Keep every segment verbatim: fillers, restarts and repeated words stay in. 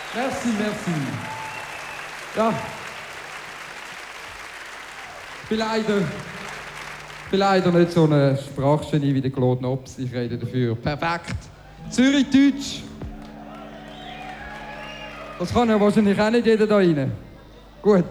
Merci, merci. Ja. Ich bin leider, ich bin leider nicht so ein Sprachgenie wie der Claude Nobs. Ich rede dafür perfekt Zürichdeutsch. Das kann ja wahrscheinlich auch nicht jeder da rein. Gut.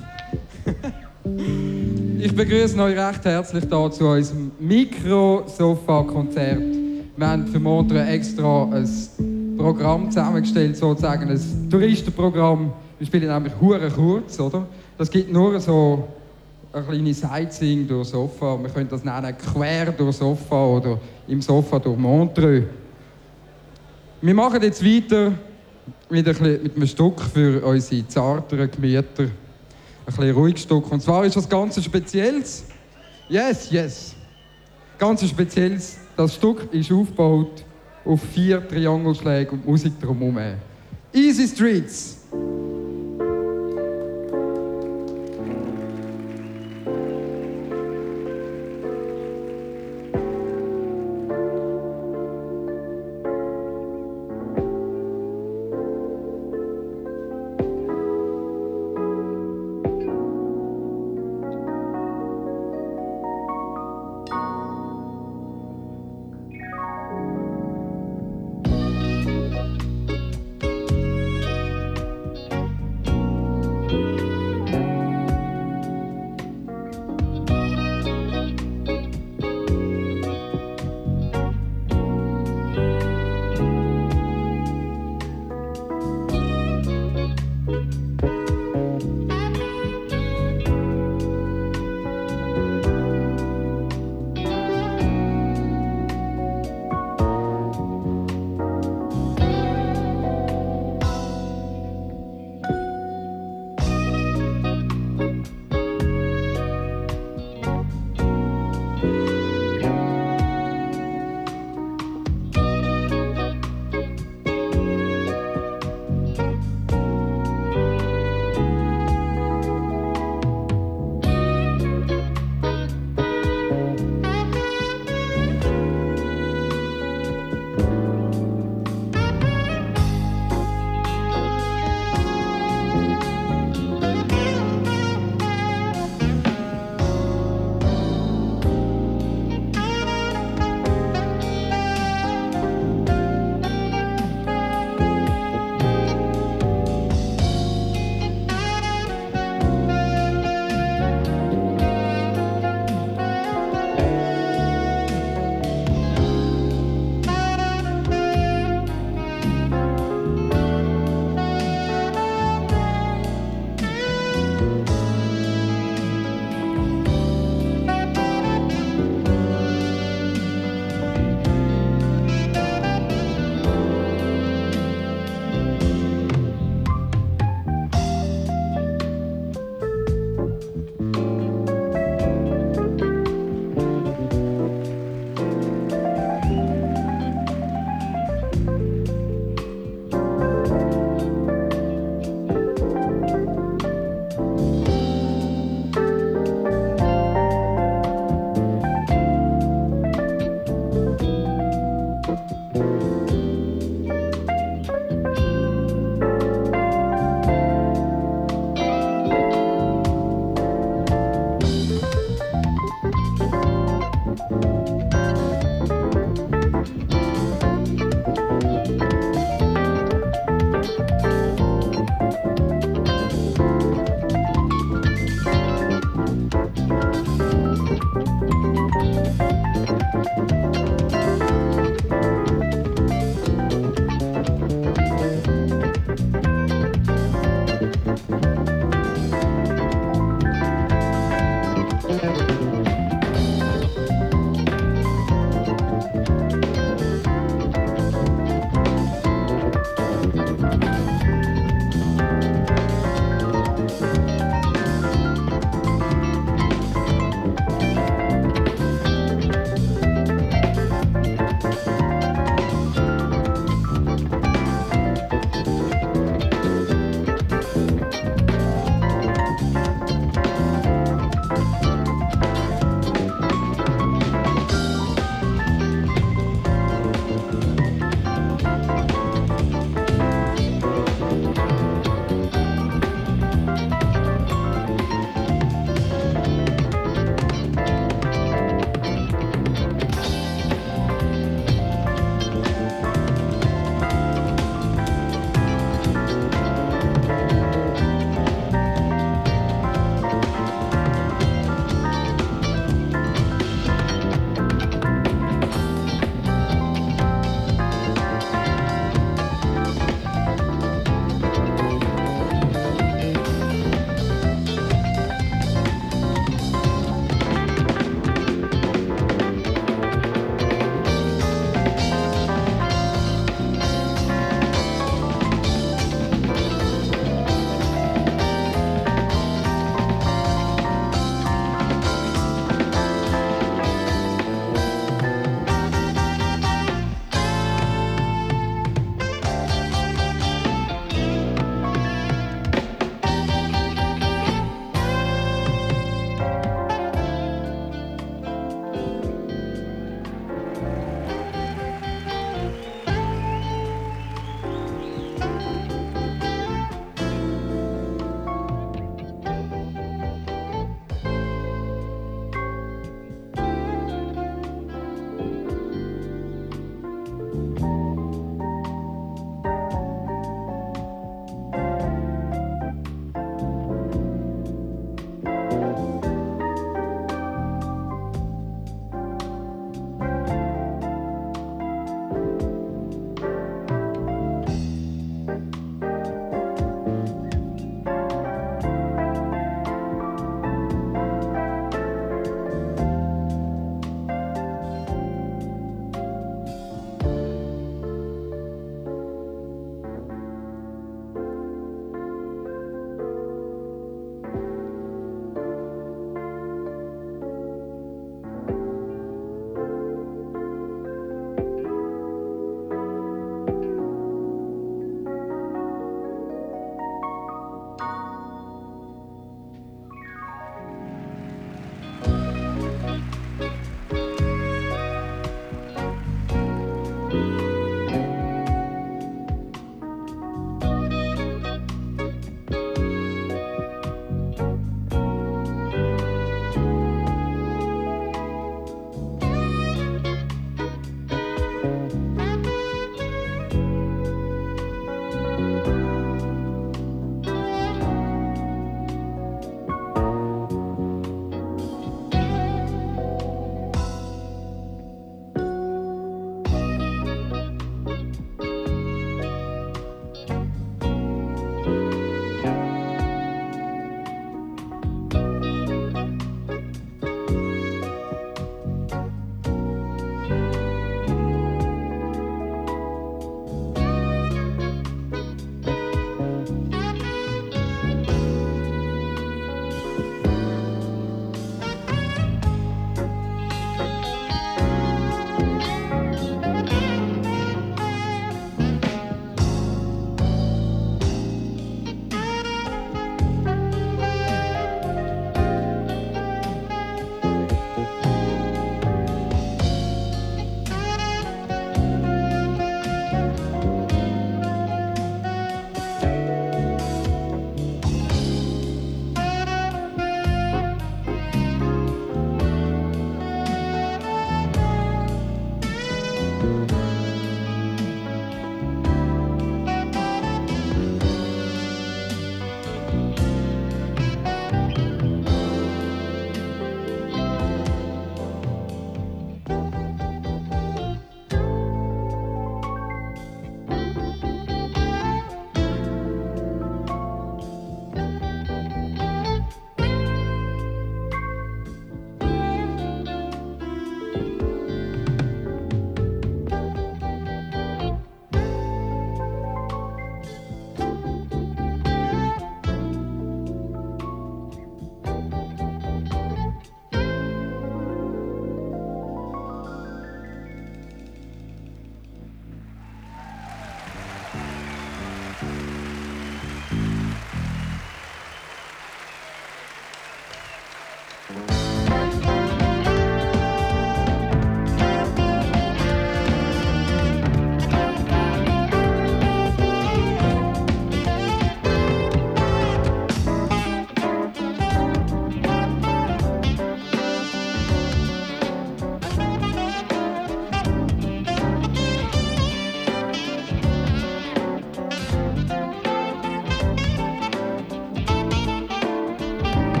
Ich begrüße euch recht herzlich hier zu unserem Mikro-Sofa-Konzert. Wir haben für Montreux extra ein Programm zusammengestellt, sozusagen ein Touristenprogramm. Wir spielen nämlich hure kurz, oder? Das gibt nur so eine kleine Sightseeing durch Sofa. Wir können das nennen quer durch Sofa oder im Sofa durch Montreux. Wir machen jetzt weiter mit, ein mit einem Stück für unsere zarteren Gemüter. Ein bisschen ruhiges Stück. Und zwar ist das ganz spezielles. Yes, yes. Ganz spezielles. Das Stück ist aufgebaut auf vier Triangelschläge und Musik drumherum. Easy Streets.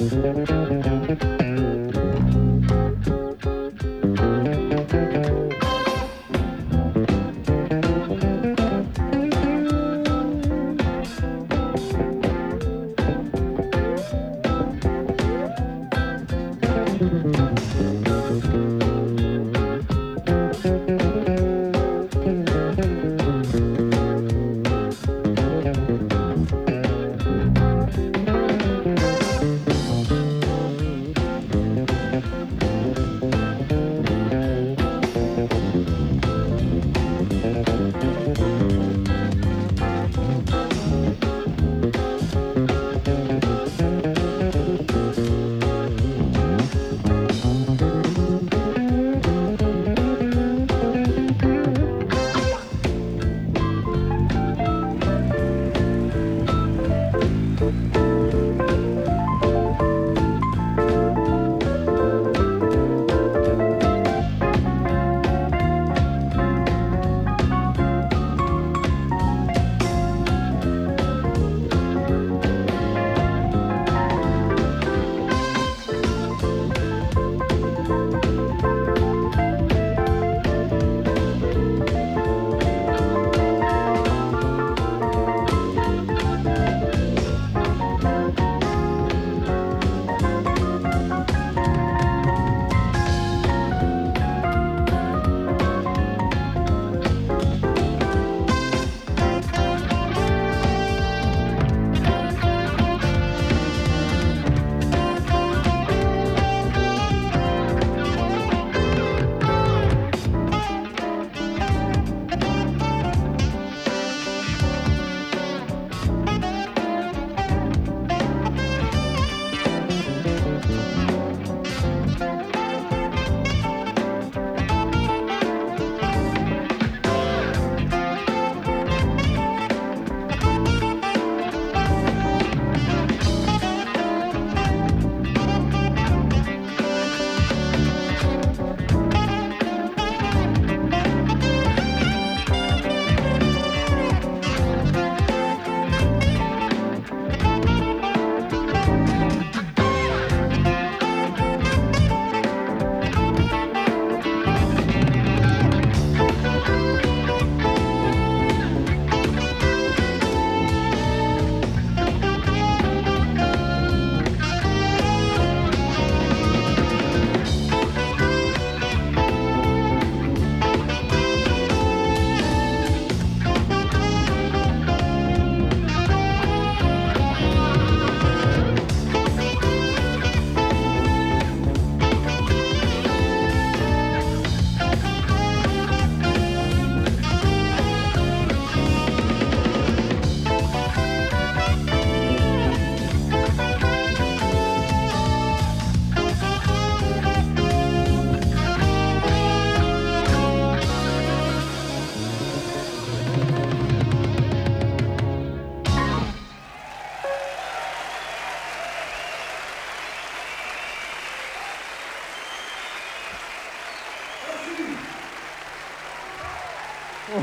Oh.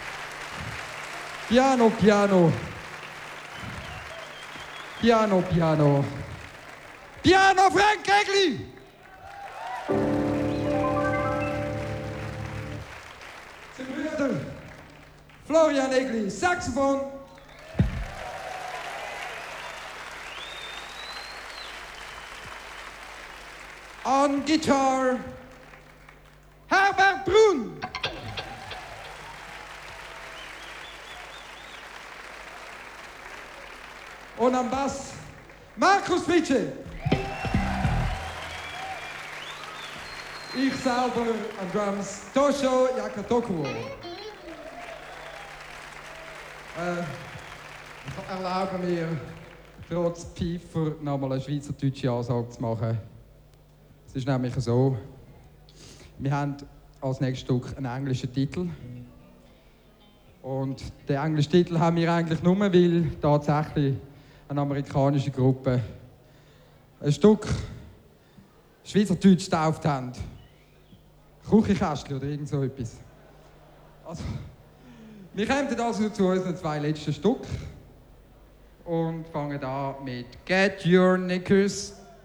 Piano, piano. Piano, piano. Piano, Frank Egli! Zijn broeder, Florian Egli, saxofoon. On guitar, Herbert Brun. Und am Bass, Markus Fritsche. Ich selber an Drums, Tosho Yakatokuo. Äh, ich erlaube mir, trotz Pfeifer nochmal eine schweizerdeutsche Ansage zu machen. Es ist nämlich so, wir haben als nächstes Stück einen englischen Titel. Und den englischen Titel haben wir eigentlich nur, weil tatsächlich eine amerikanische Gruppe ein Stück Schweizerdeutsch getauft haben. Küchenkästchen oder irgend so etwas. Also, wir kommen also zu unseren zwei letzten Stück und fangen an mit Get Your Knickers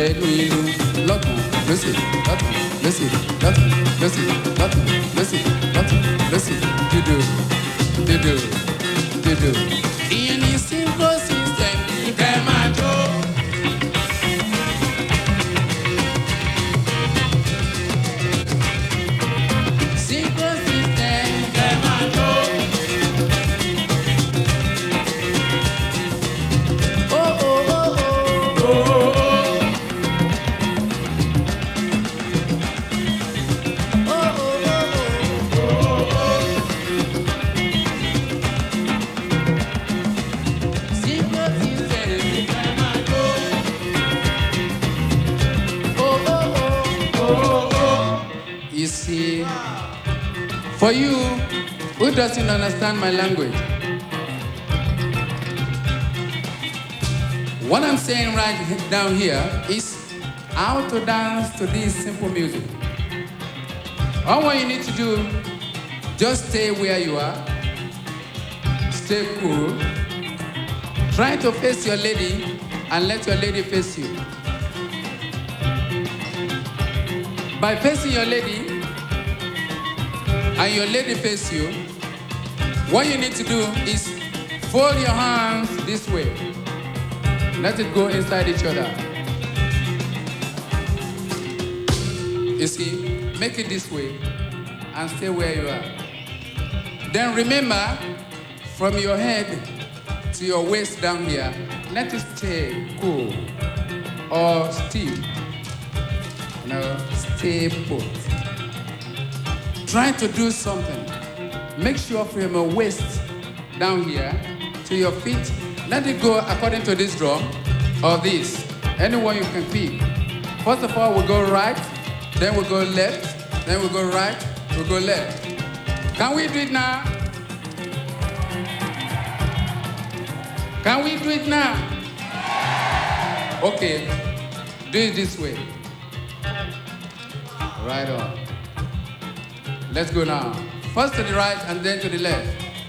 fait lui nous. L'autre, le si, l'autre, le si, l'autre, le si, l'autre, le si, l'autre, le si. Du deux, du deux, du deux. In a simple system, you can control. Simple system, you can control. Oh oh oh oh oh oh. You see, for you who doesn't understand my language, what I'm saying right down here is how to dance to this simple music. All what you need to do, just stay where you are, stay cool, try to face your lady and let your lady face you. By facing your lady, and your lady face you, what you need to do is fold your hands this way. Let it go inside each other. You see, make it this way and stay where you are. Then remember, from your head to your waist down here, let it stay cool or still. No, stay put. Try to do something. Make sure from your waist down here to your feet, let it go according to this drum or this. Anyone you can pick. First of all, we'll go right, then we'll go left, then we'll go right, we'll go left. Can we do it now? Can we do it now? Okay, do it this way. Right on. Let's go now. First to the right and then to the left.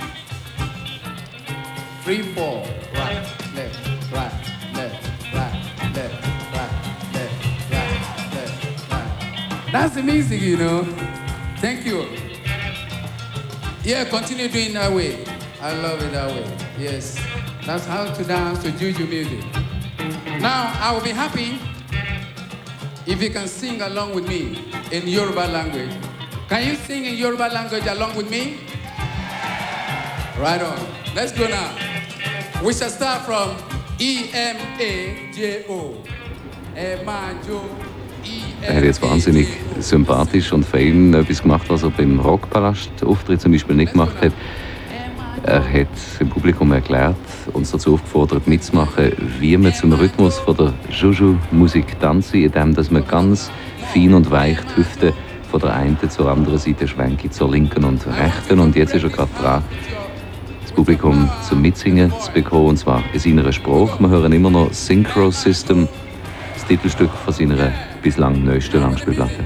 Three, four. Right, left, right, left, right, left, right, left, right, left, right. That's the music, you know. Thank you. Yeah, continue doing that way. I love it that way. Yes. That's how to dance to Juju music. Now, I will be happy if you can sing along with me in Yoruba language. Can you sing in Yoruba language along with me? Right on. Let's go now. We shall start from E M A J O. Emajo. Er hat jetzt wahnsinnig sympathisch und fein etwas gemacht, was er beim Rockpalast-Auftritt zum Beispiel nicht gemacht hat. Er hat dem Publikum erklärt, uns dazu aufgefordert mitzumachen, wie man zum Rhythmus von der Juju-Musik tanzt, indem dass man ganz fein und weich die Hüfte von der einen zur anderen Seite schwenkt, zur linken und rechten. Und jetzt ist er gerade dran, das Publikum zum Mitsingen zu bekommen, und zwar in seiner Sprache. Wir hören immer noch Synchro System, das Titelstück von seiner bislang neuesten Langspielplatte.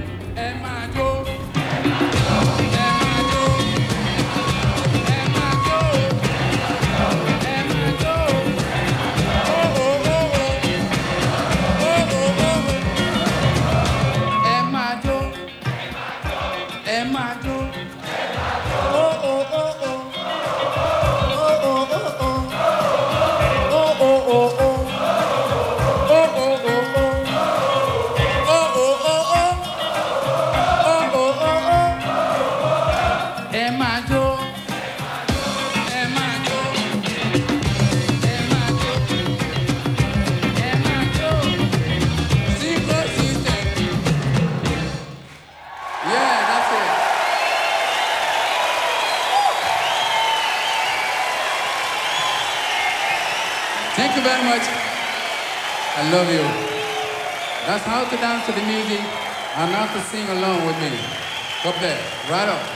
Thank you very much. I love you. That's how to dance to the music and how to sing along with me. God bless. Right on.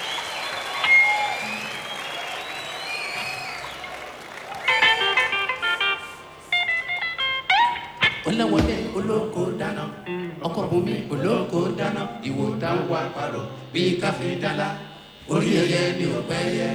Olawode olóko dáná, ọkọ bùnmi olóko dáná, ìwò táwọn wà parọ́ bí káfí dálá, orí ẹyẹ ni ò pẹ́ yẹ.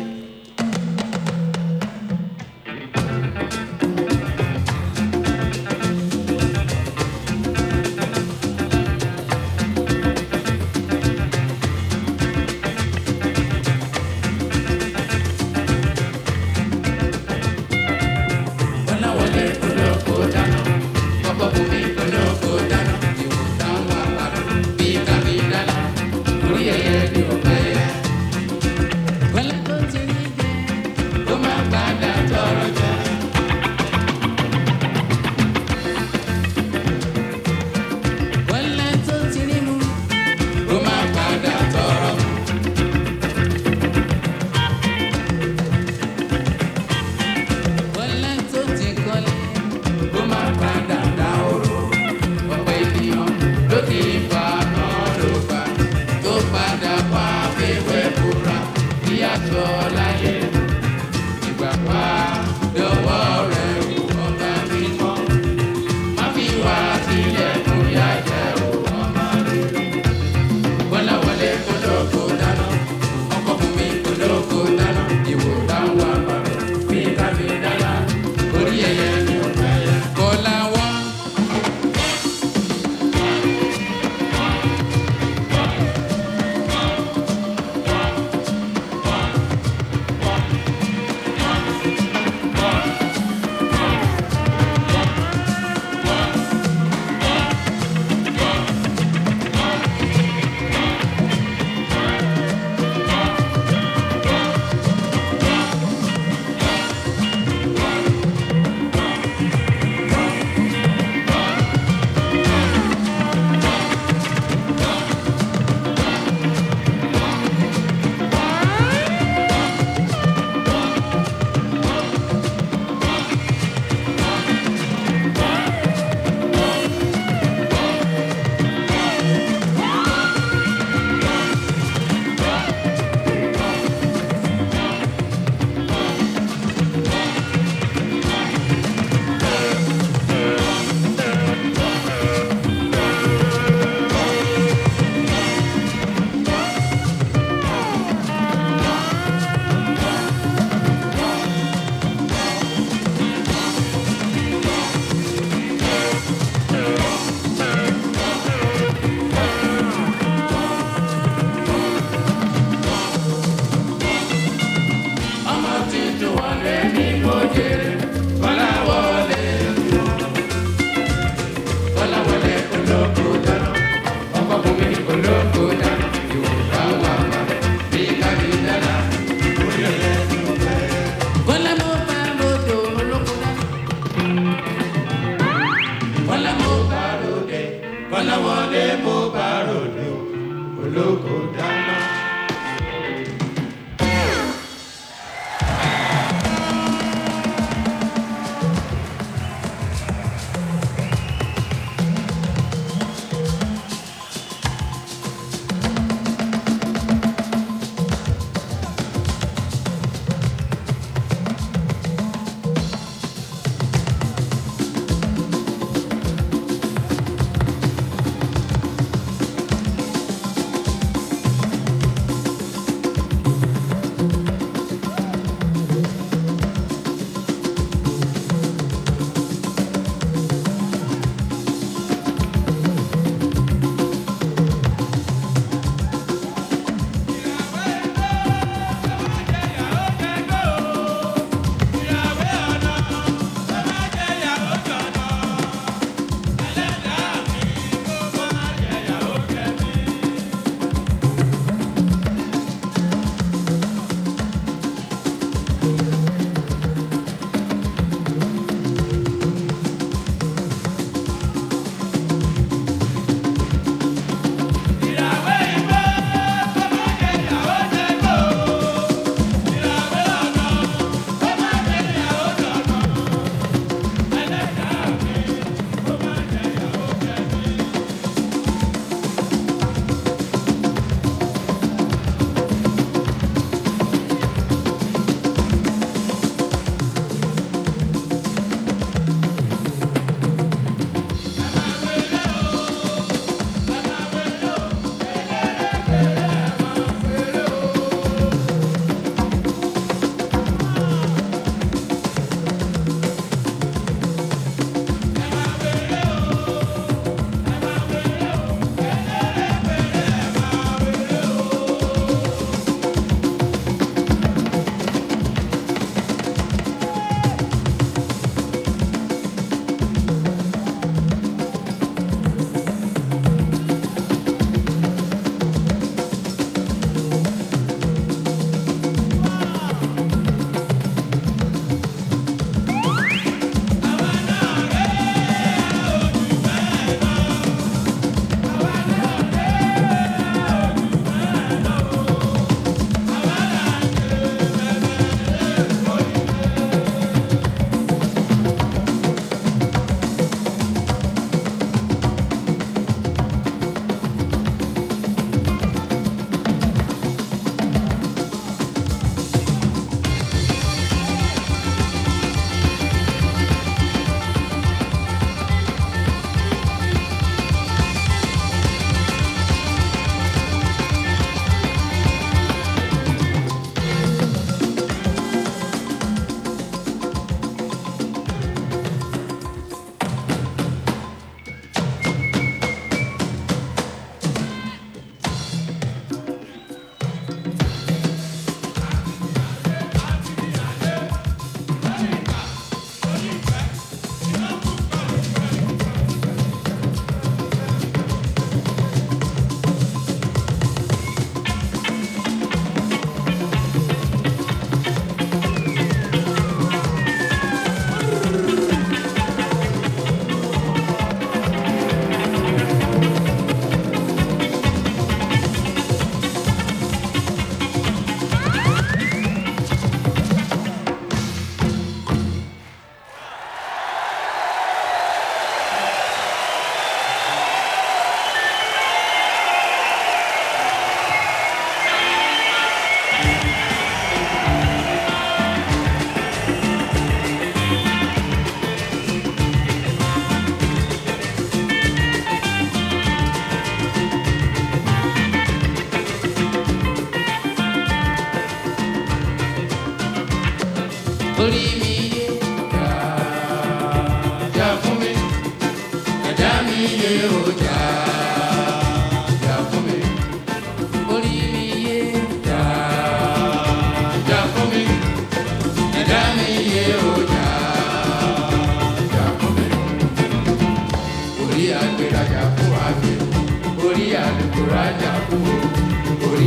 Yeah.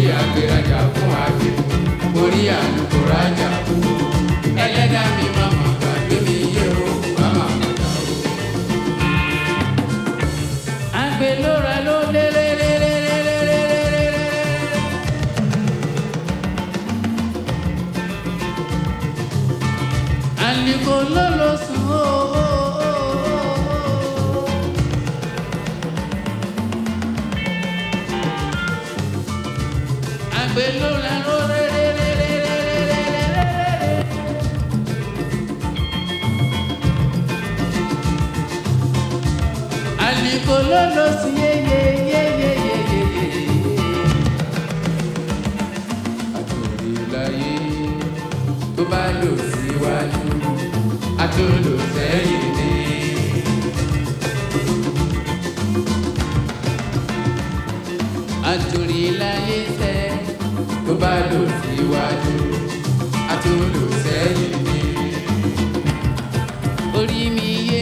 àgbérajà fún àgbẹ̀ orí àlùkò rájà fún ẹlẹ́dàá mi màmá gbàgbé mi yé o màmá màmá o. àgbẹ̀ ló ra ló lélẹ́lẹ́lẹ́lẹ́lẹ́lẹ́lẹ́. àlùkò ló lọ sùn o. Alikolo si ye ye ye ye ye ye ye. Àtòrí láyé tó bá lọ síwájú, àtòlò sẹ́yìn ni. Àtòrí láyé tẹ́ tó bá lọ síwájú, àtòlò sẹ́yìn ni. Orí mi yé.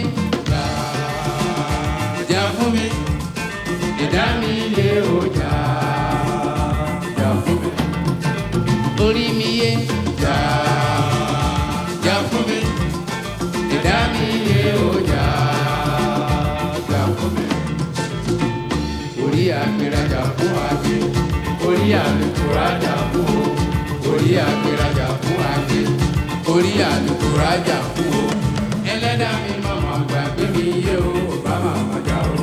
Ẹ̀dá mi lé ọjà jà fún mi. Orí mi yé jà jà fún mi. Ẹ̀dá mi lé ọjà jà fún mi. Orí àgbérajà fún àgbẹ̀. Orí àlùkùrájà fún o. Orí àgbérajà fún àgbẹ̀. Orí àlùkùrájà fún o. Ẹlẹ́dàá mi màmá gbàgbé mi yé o bá màmá jà o.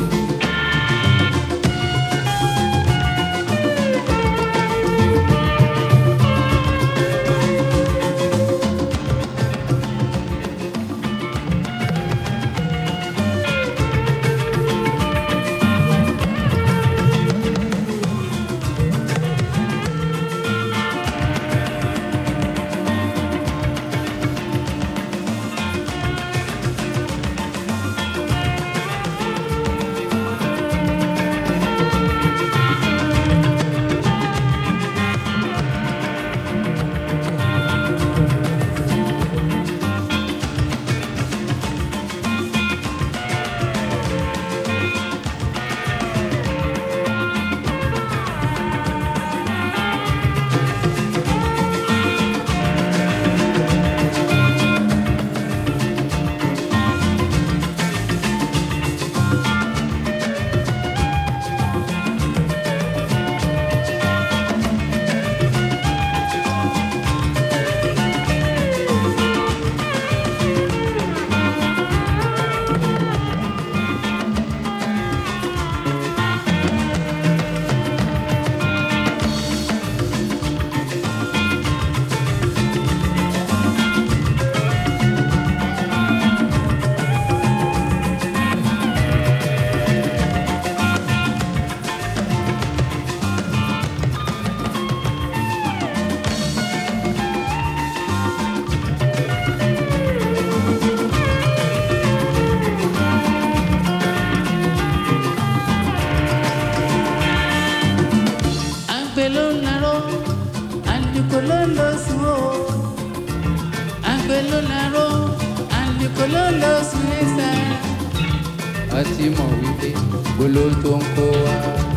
Àti mọ̀ wípé gbólótó ń kó wá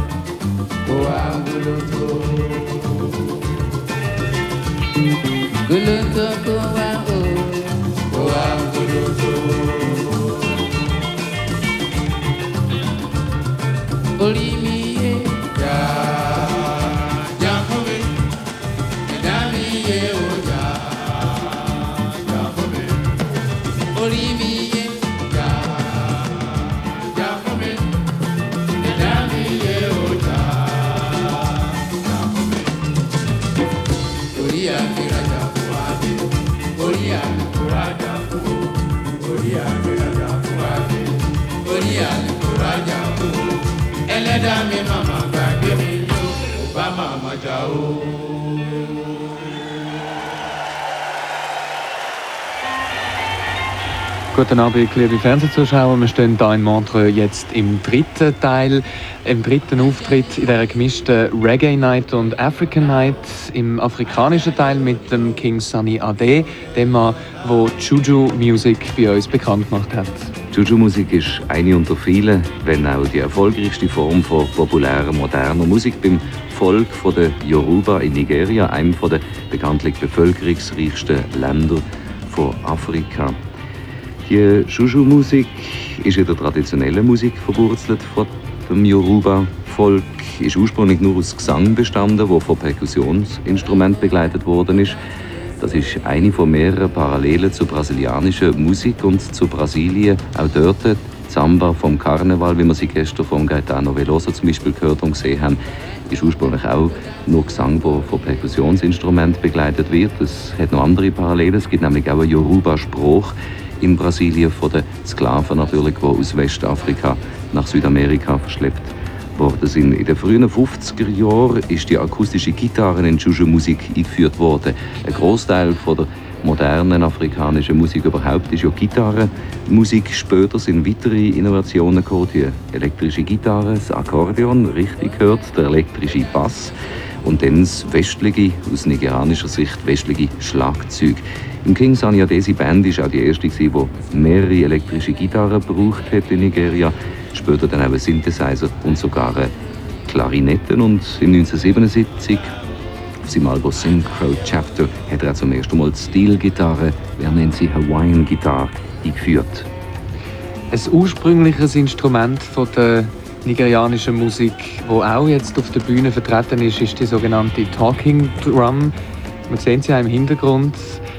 kó wá gbólótó. Gbólótó kó wá o kó wá gbólótó. Orí mi yé jà jà fún mi. Ẹ̀dá mi yé o jà jà fún mi. Orí mi yé. Ẹlẹ́dàá mi màmá gbàgbé mi yó bá màmá jà o. Guten Abend, liebe Fernsehzuschauer. Wir stehen hier in Montreux jetzt im dritten Teil, im dritten Auftritt in dieser gemischten Reggae Night und African Night im afrikanischen Teil mit dem King Sunny Ade, dem Mann, der Juju Music bei uns bekannt gemacht hat. Juju Musik ist eine unter vielen, wenn auch die erfolgreichste Form von populärer, moderner Musik beim Volk der Yoruba in Nigeria, einem der bekanntlich bevölkerungsreichsten Länder von Afrika. Die Juju-Musik ist in der traditionellen Musik verwurzelt von dem Yoruba-Volk, ist ursprünglich nur aus Gesang bestanden, wo von Perkussionsinstrumenten begleitet worden ist. Das ist eine von mehreren Parallelen zur brasilianischen Musik und zu Brasilien. Auch dort die Samba vom Karneval, wie wir sie gestern von Gaetano Veloso zum Beispiel gehört und gesehen haben, ist ursprünglich auch nur Gesang, der von Perkussionsinstrumenten begleitet wird. Es hat noch andere Parallelen. Es gibt nämlich auch einen Yoruba-Spruch in Brasilien von den Sklaven natürlich, die aus Westafrika nach Südamerika verschleppt worden sind. In den frühen fünfziger Jahren ist die akustische Gitarre in die Juju-Musik eingeführt worden. Ein Großteil von der modernen afrikanischen Musik überhaupt ist ja Gitarrenmusik. Später sind weitere Innovationen gekommen. Die elektrische Gitarre, das Akkordeon, richtig gehört, der elektrische Bass und dann das westliche, aus nigerianischer Sicht westliche Schlagzeug. Im King Sunny Adesi Band war auch die erste, die mehrere elektrische Gitarren gebraucht hat in Nigeria. Später dann auch Synthesizer und sogar Klarinetten. Und im neunzehnhundertsiebenundsiebzig, auf seinem Album Synchro Chapter, hat er auch zum ersten Mal die Steel-Gitarre, wer nennt sie Hawaiian Guitar, eingeführt. Ein ursprüngliches Instrument von der nigerianischen Musik, das auch jetzt auf der Bühne vertreten ist, ist die sogenannte Talking Drum. Man sieht sie auch im Hintergrund.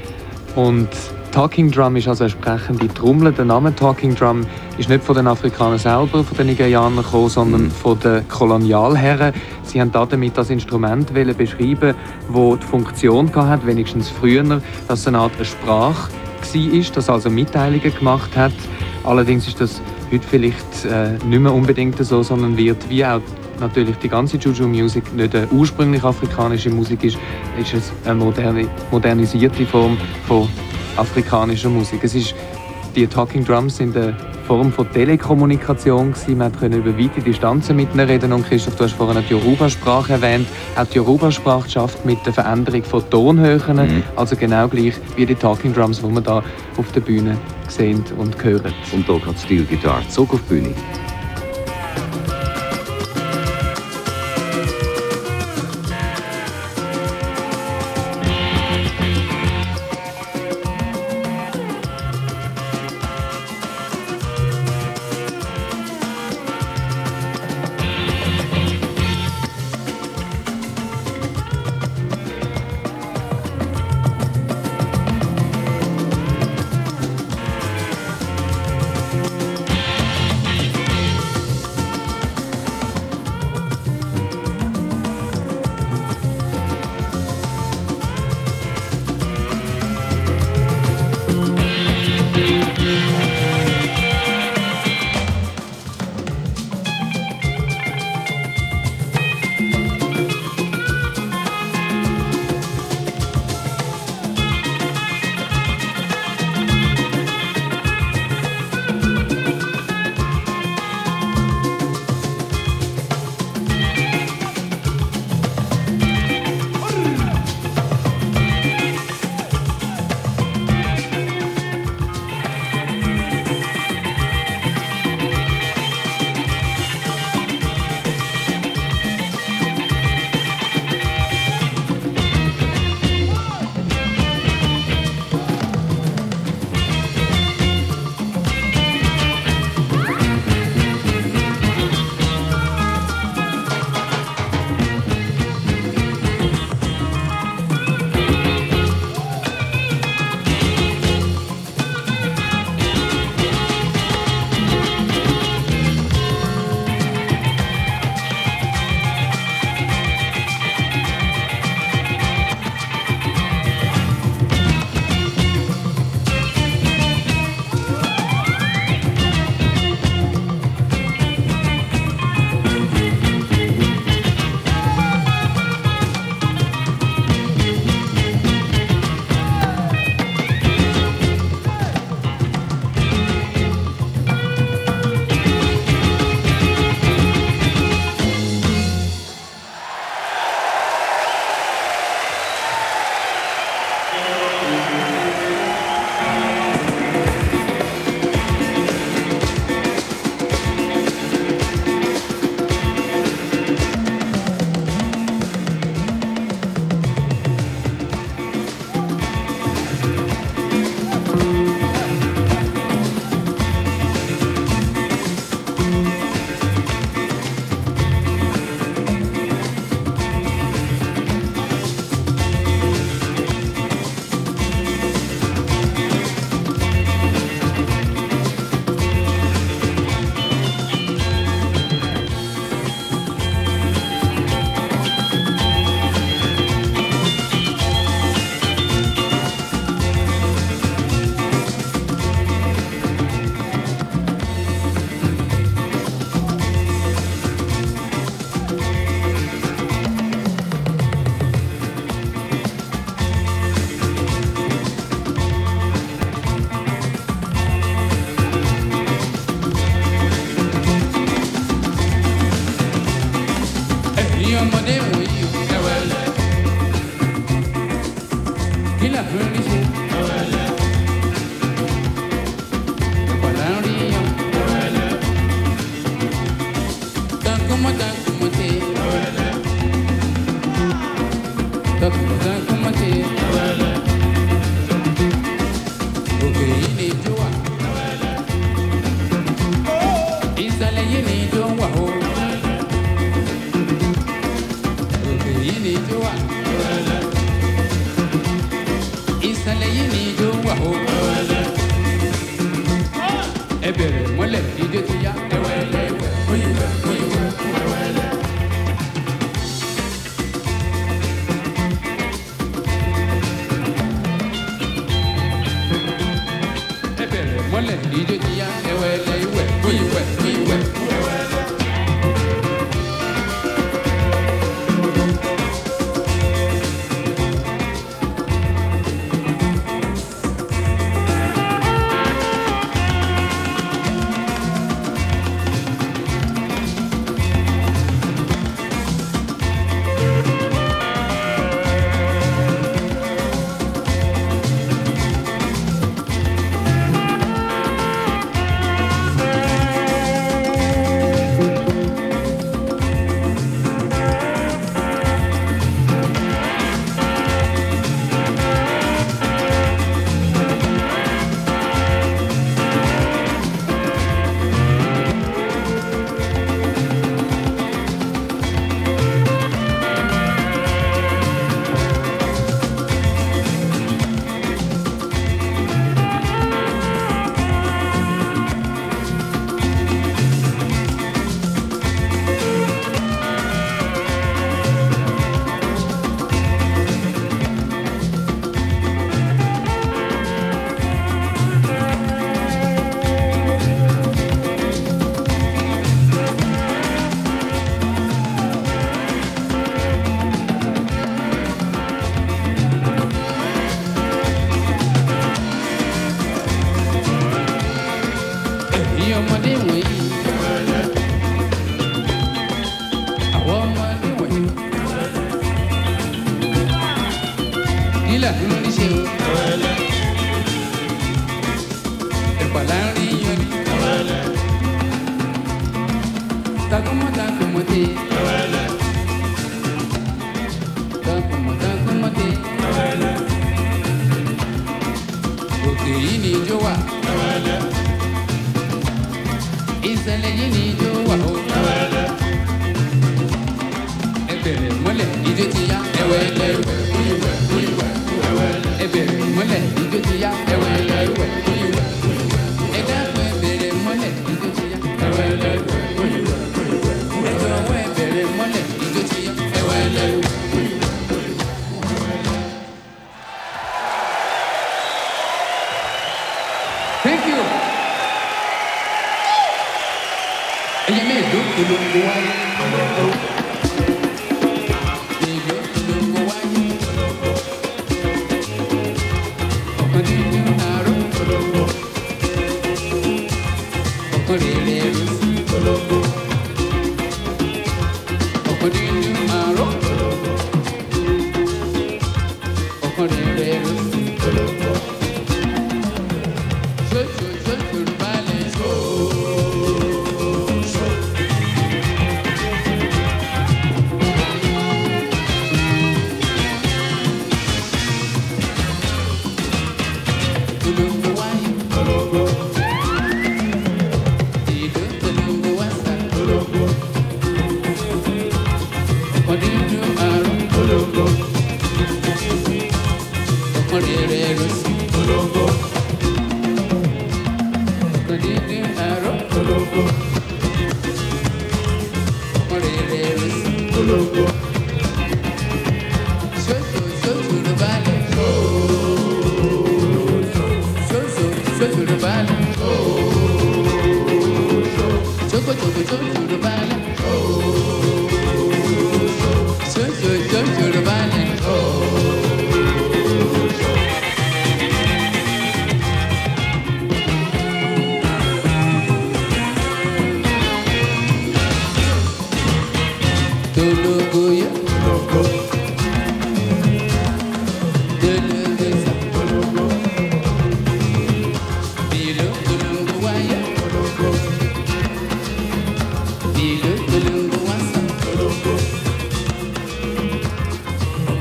Und Talking Drum ist also eine sprechende Trommel. Der Name Talking Drum ist nicht von den Afrikanern selber, von den Nigerianern gekommen, sondern mm. von den Kolonialherren. Sie haben damit das Instrument beschreiben, das die Funktion hatte, wenigstens früher, dass es eine Art Sprache war, das also Mitteilungen gemacht hat. Allerdings ist das heute vielleicht äh, nicht mehr unbedingt so, sondern wird, wie auch natürlich die ganze Juju-Musik nicht eine ursprünglich afrikanische Musik ist, ist es eine moderne, modernisierte Form von afrikanischer Musik. Es ist, die Talking Drums sind eine Form von Telekommunikation gewesen. Man konnte über weite Distanzen mit ihnen reden. Und Christoph, du hast vorhin die Yoruba-Sprache erwähnt. Auch die Yoruba-Sprache schafft mit der Veränderung von Tonhöhen, mhm. also genau gleich wie die Talking Drums, die man da auf der Bühne sehen und hören. Und da geht Steel Guitar zurück auf die Bühne.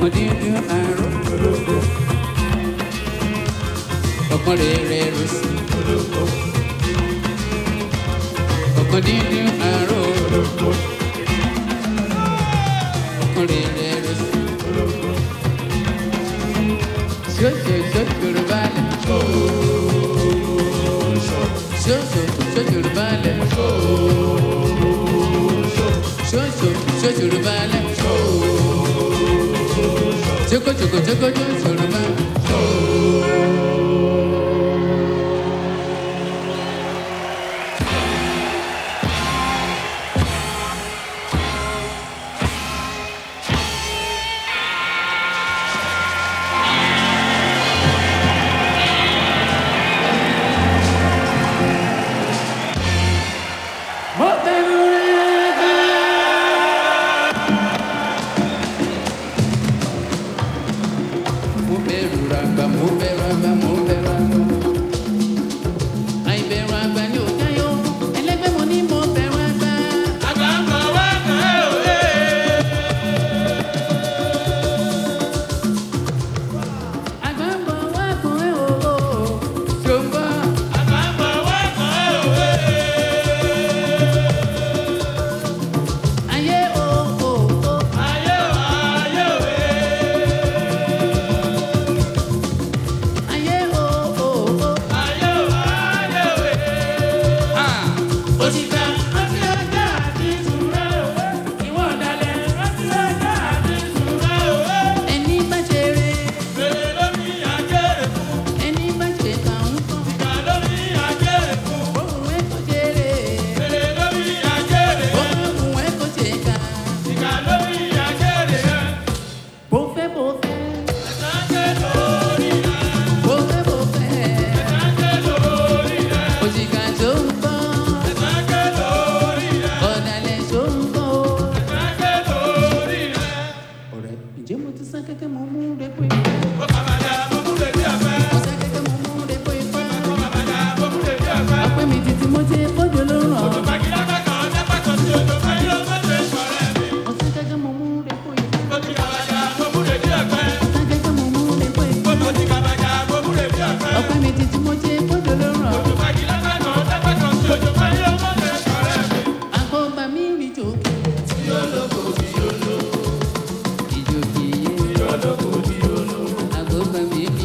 Ago bami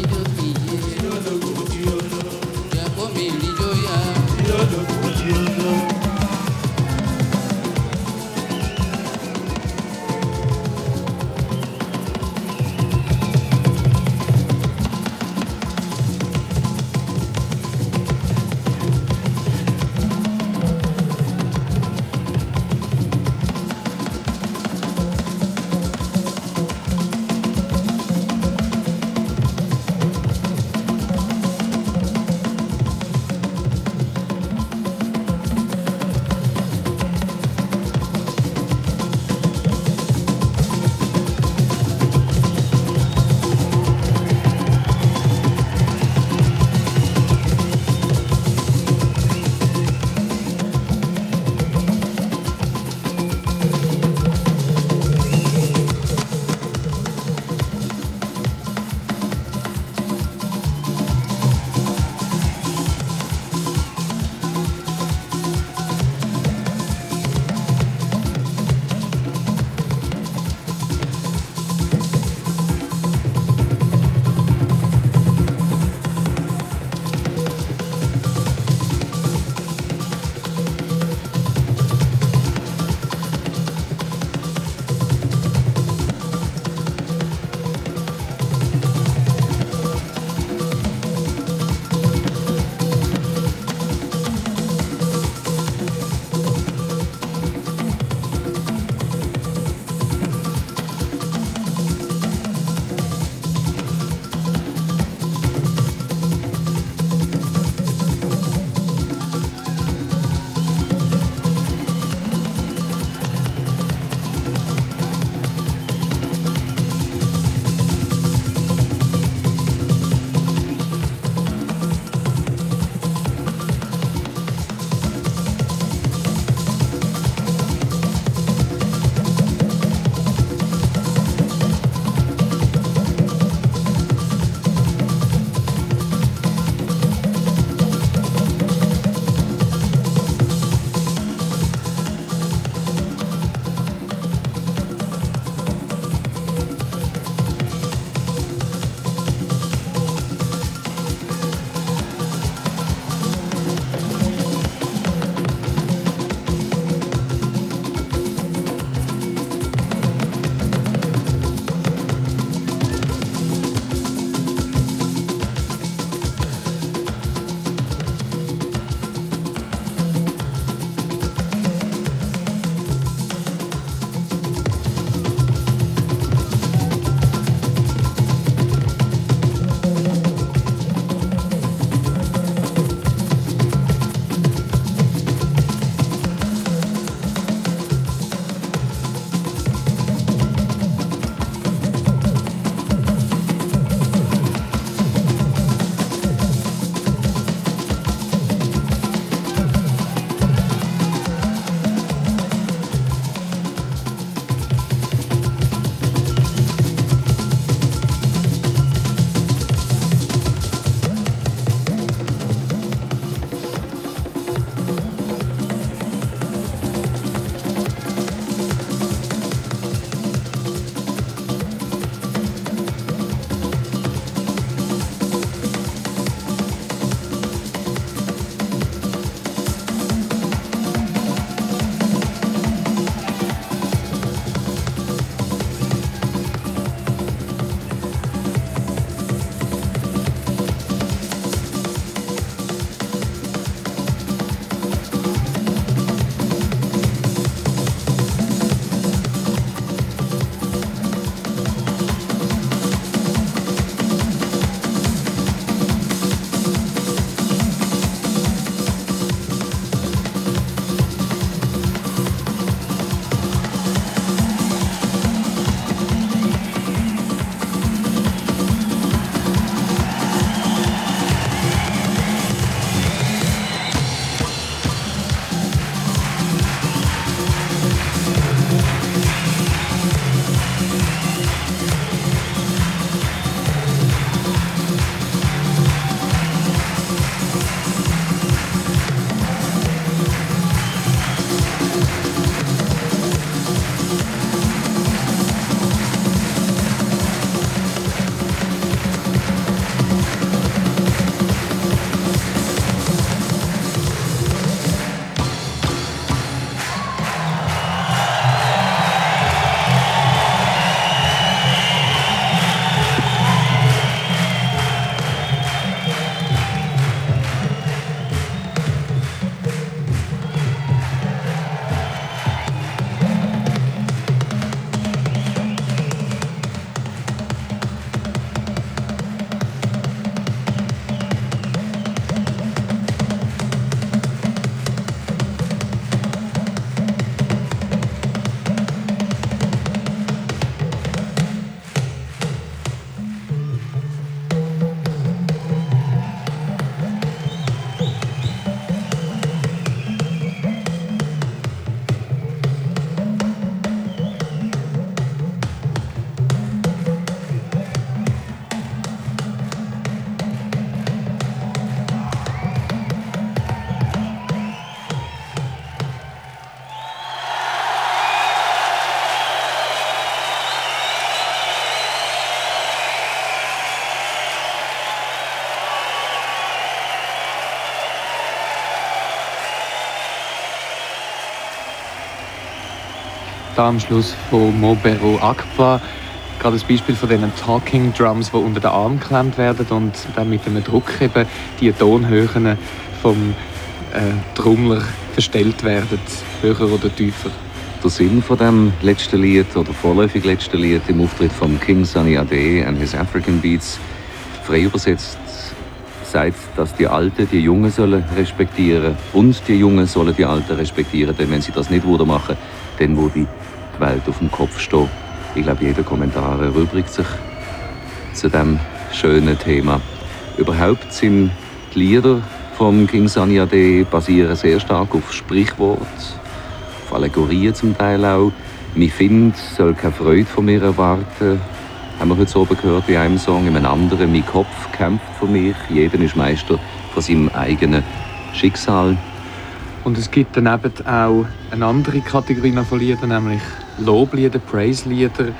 da am Schluss von Mobero Akpa. Gerade das Beispiel von diesen Talking Drums, die unter den Arm geklemmt werden und dann mit einem Druck eben die Tonhöhen vom äh, Trommler verstellt werden, höher oder tiefer. Der Sinn von dem letzten Lied oder vorläufig letzten Lied im Auftritt von King Sunny Ade and his African Beats, frei übersetzt, sagt, dass die Alten die Jungen sollen respektieren und die Jungen sollen die Alten respektieren, denn wenn sie das nicht machen, dann würde die Welt auf dem Kopf stehen. Ich glaube, jeder Kommentar erübrigt sich zu diesem schönen Thema. Überhaupt sind die Lieder von King Sunny Ade basieren sehr stark auf Sprichwort, auf Allegorien zum Teil auch. «Mein Find soll keine Freude von mir erwarten», haben wir heute oben gehört in einem Song. In einem anderen «Mein Kopf kämpft für mich». Jeder ist Meister von seinem eigenen Schicksal. Und es gibt daneben auch eine andere Kategorie von Liedern, nämlich Loblieder, Praise-Lieder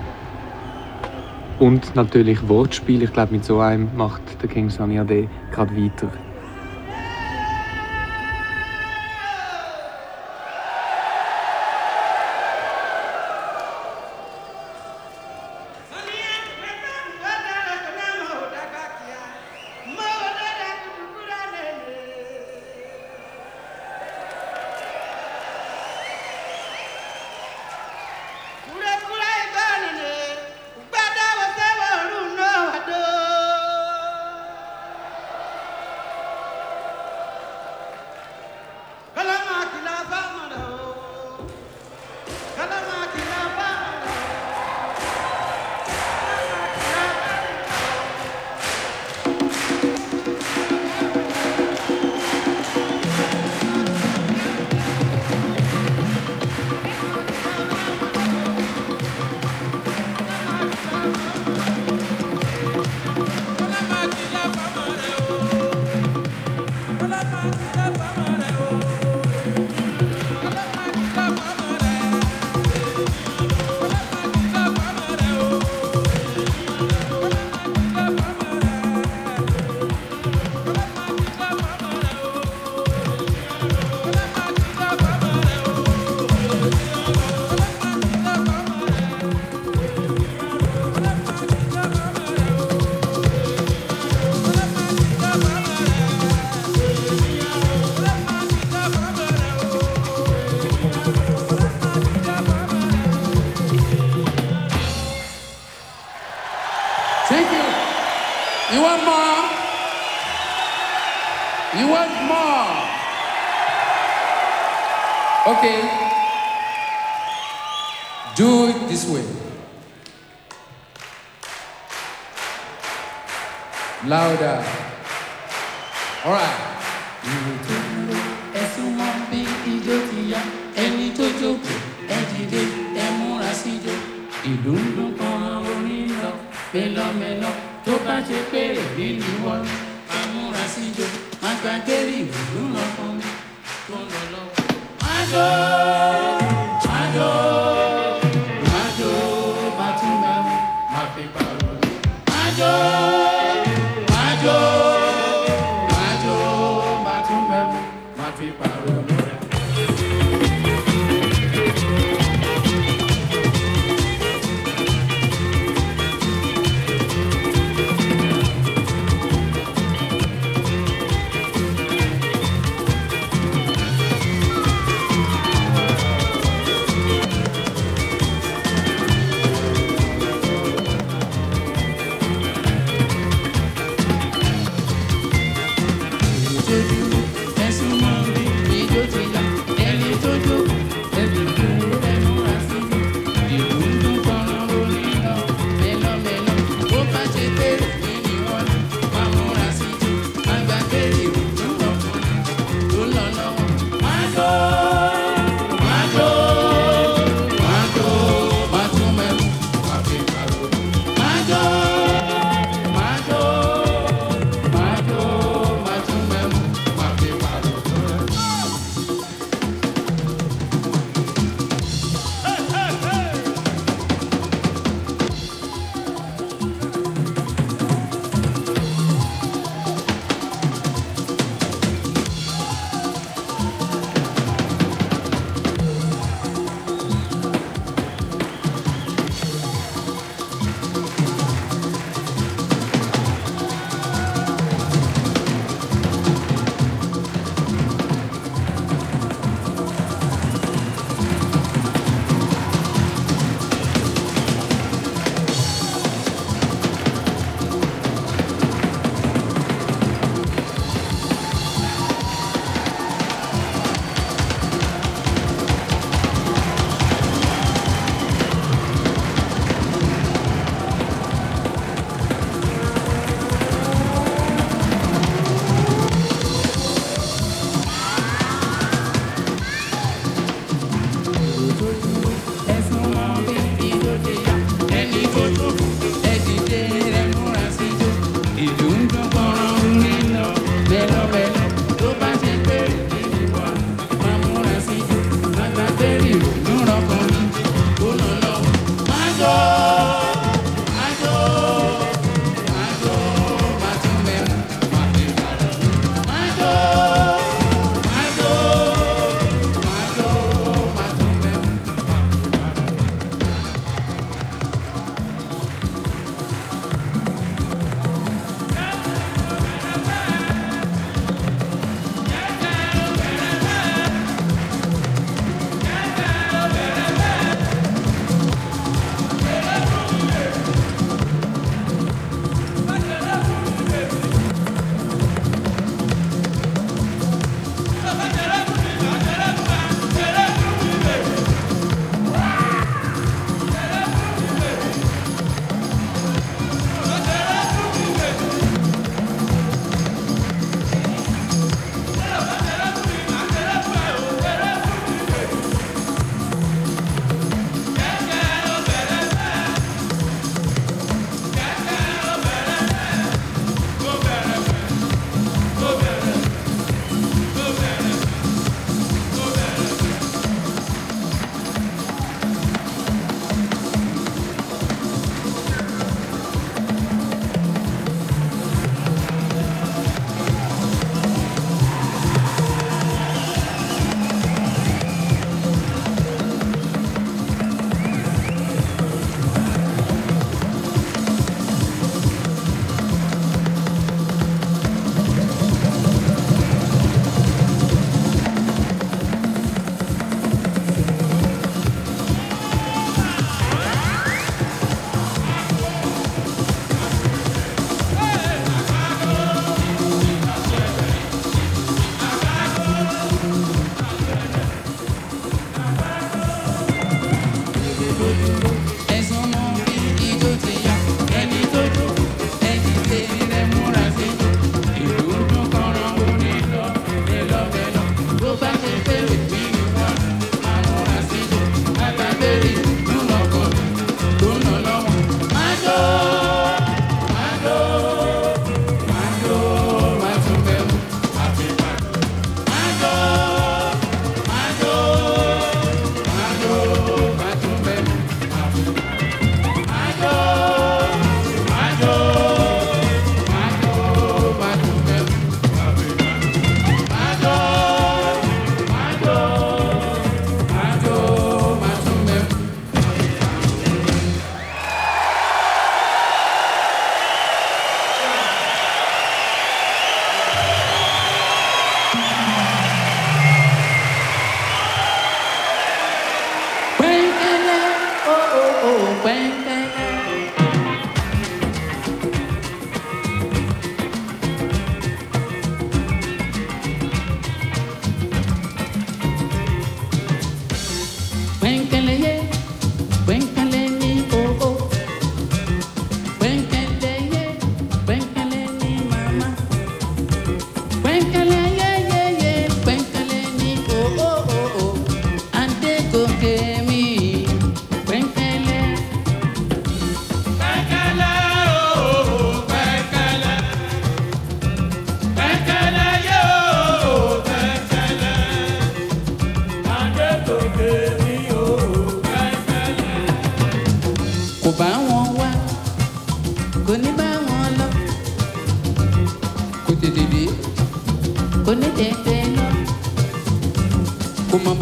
und natürlich Wortspiel. Ich glaube, mit so einem macht der King Sunny Ade gerade weiter. Okay, do it this way. Louder. All right.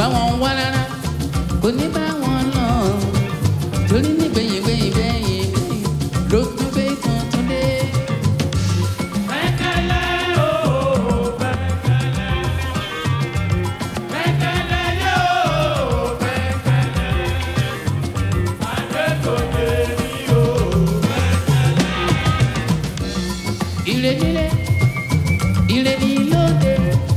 wọn wá rárá kò ní bá wọn lọ torí ní gbẹ̀yìn gbẹ̀yìn gbẹ̀yìn gbẹ̀yìn ló tún gbé tuntun dé. Pẹ̀kẹ́lẹ́ ooo pẹ̀kẹ́lẹ́ pẹ̀kẹ́lẹ́ yóò pẹ̀kẹ́lẹ́ àdékòdé ni ooo pẹ̀kẹ́lẹ́. Ire nílé ire ní lóde.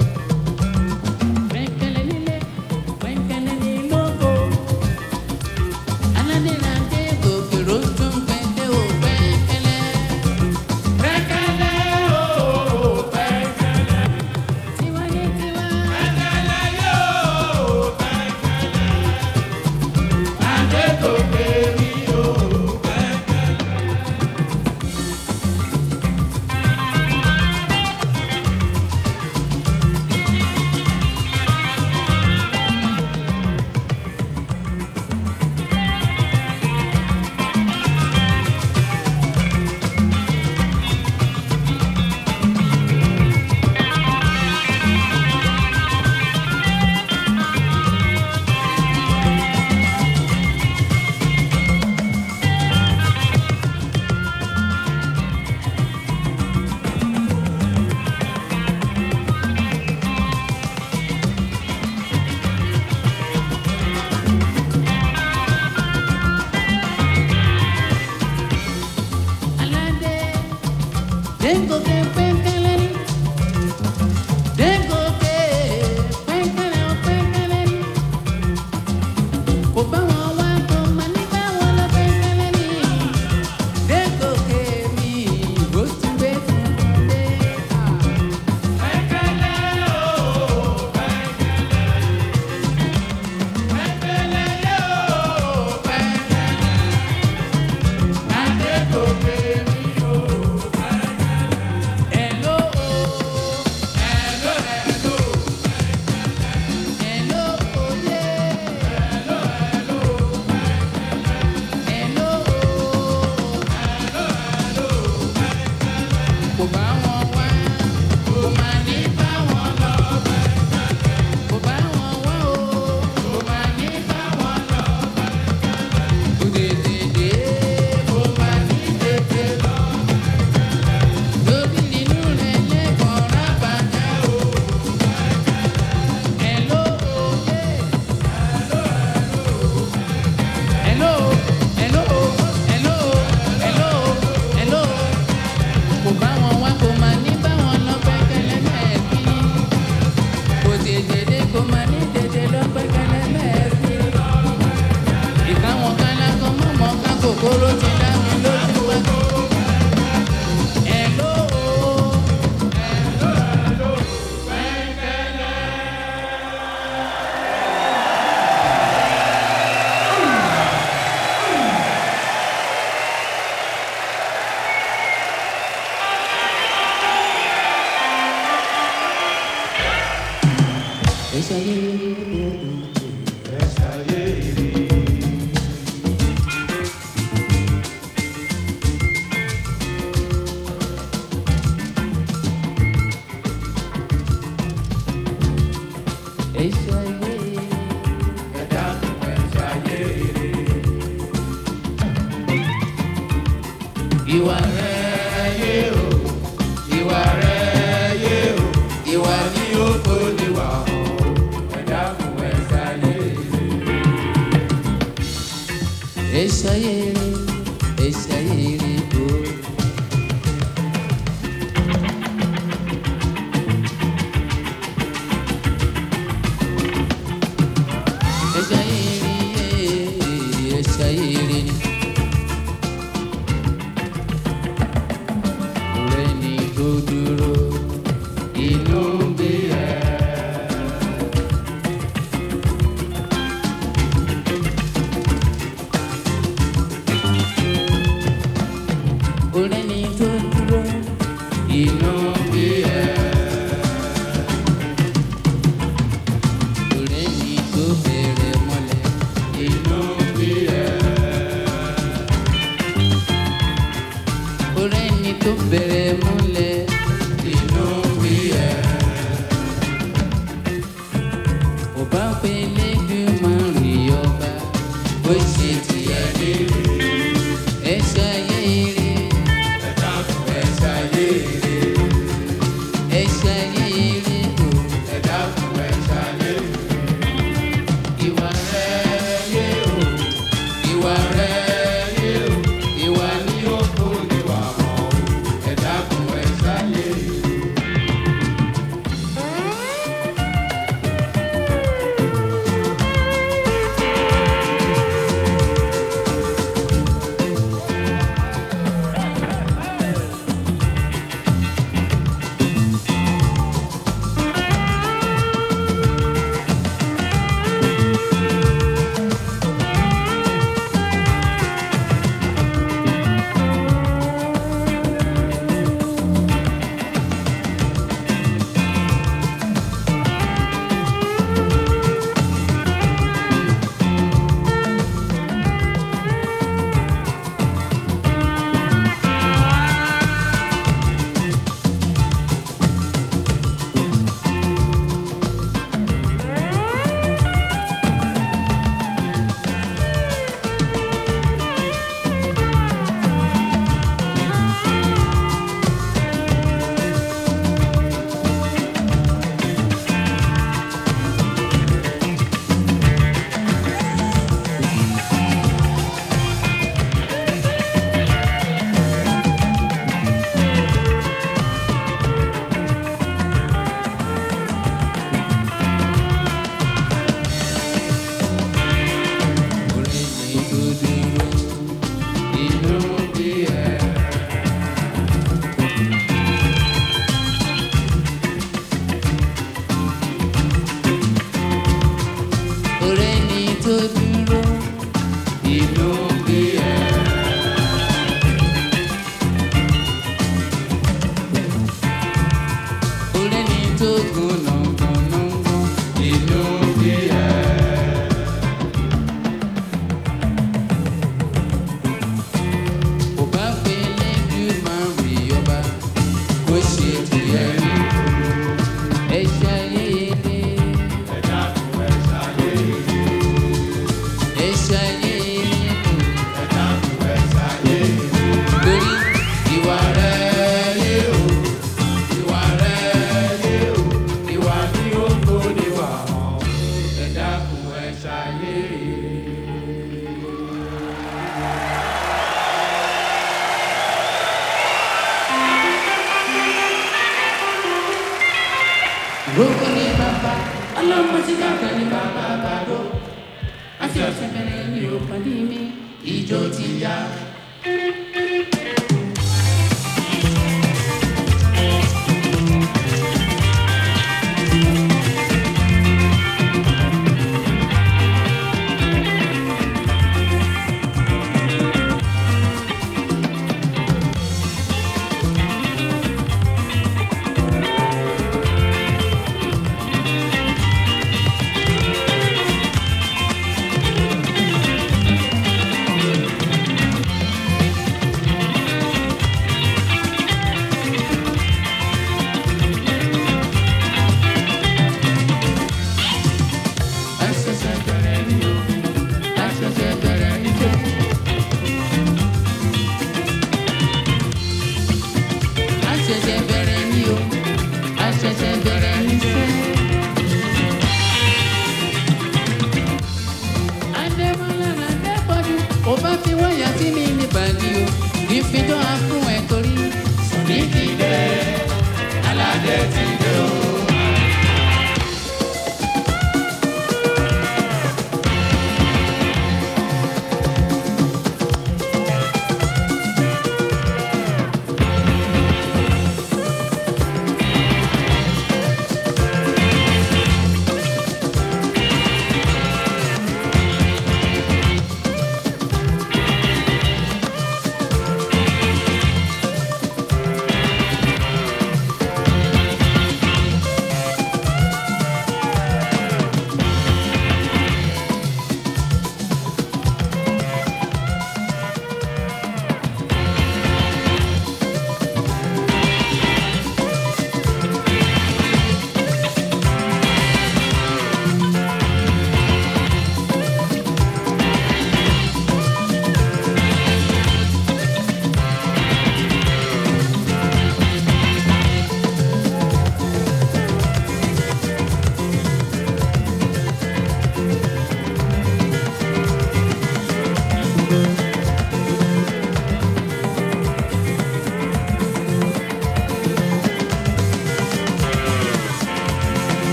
Tengo que pecalear, tengo que pecalear, pecalear. Copa guagua, toma ni pa' la pecalear. Tengo que mi gusto beso de pecalear, oh, pecalear, pecalear, oh, pecalear. Tengo que ìwà rẹ̀ yé o, ìwà rẹ̀ yé o, ìwà ni ó kó lè wà o, ẹ dákun ẹ ṣayé rere. Ẹ ṣayé rere, ẹ ṣayé rere o. Ẹ ṣayé rere, ẹ ṣayé rere. Open Roko ni baba, alamba chikaka ni baba bado. Asi osepene ni opandimi, ijo tinja.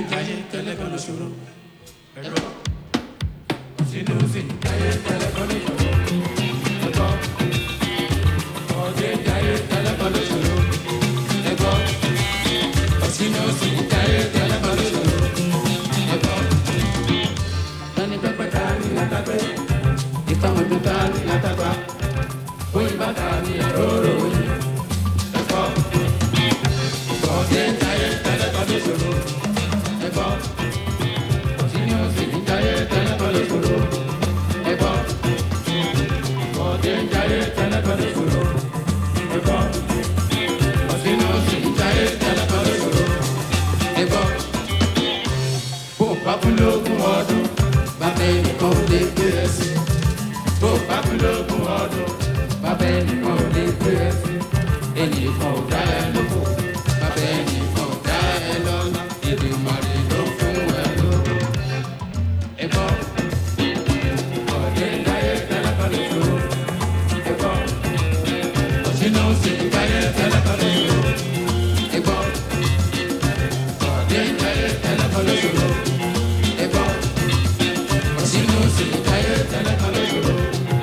jayé tẹ́lẹ̀kọ́ ló ṣòro. Ẹ̀gbọ́n sínú sí jayé tẹ́lẹ̀kọ́ ló ṣòro. Ẹ̀gbọ́n ọ̀dẹ́ jayé tẹ́lẹ̀kọ́ ló ṣòro. Ẹ̀gbọ́n sínú sí jayé tẹ́lẹ̀kọ́ ló ṣòro. Ẹ̀gbọ́n tani pẹ́pẹ́ tani látàgbé. Ìfàwọn tó tani látàgbá. Bóyá bá tani ẹ̀rọ ròyìn. Ẹ̀gbọ́n ọ̀dẹ́ jayé tẹ́lẹ̀kọ́ ló ṣòro. Ẹ̀gbọ́n sínú sí jayé tẹ́lẹ̀kọ́ ló ṣòro. Ẹ̀gbọ́n ọ̀dẹ́ jayé tẹ́lẹ̀kọ́ ló ṣòro. Ẹ̀gbọ́n sínú sí jayé tẹ́lẹ̀kọ́ ló ṣòro. Ẹ̀gbọ́n bó bá kú lógún ọdún bàbá ẹnìkan ò lè gbé ẹ sí. Bó bá kú lógún ọdún bàbá ẹnìkan ò lè gbé ẹ sí. Ẹnìkan ò dá ẹ lóko bàbá ẹnìkan ò dá ẹ lọ́nà. Èdùmàrè ló fún ẹ lóko. Ẹ̀gbọ́n ọ̀dẹ́ jayé tẹ́lẹ̀kọ́ ló ṣòro. Ẹ̀gbọ́n sínú sí jayé tẹ́lẹ̀kọ́ ló ṣòro. Ẹ̀gbọ́n ọ̀dẹ́ jayé tẹ́lẹ̀kọ́ ló ṣòro. Ẹ̀gbọ́n sínú sí jayé tẹ́lẹ̀kọ́ ló ṣòro.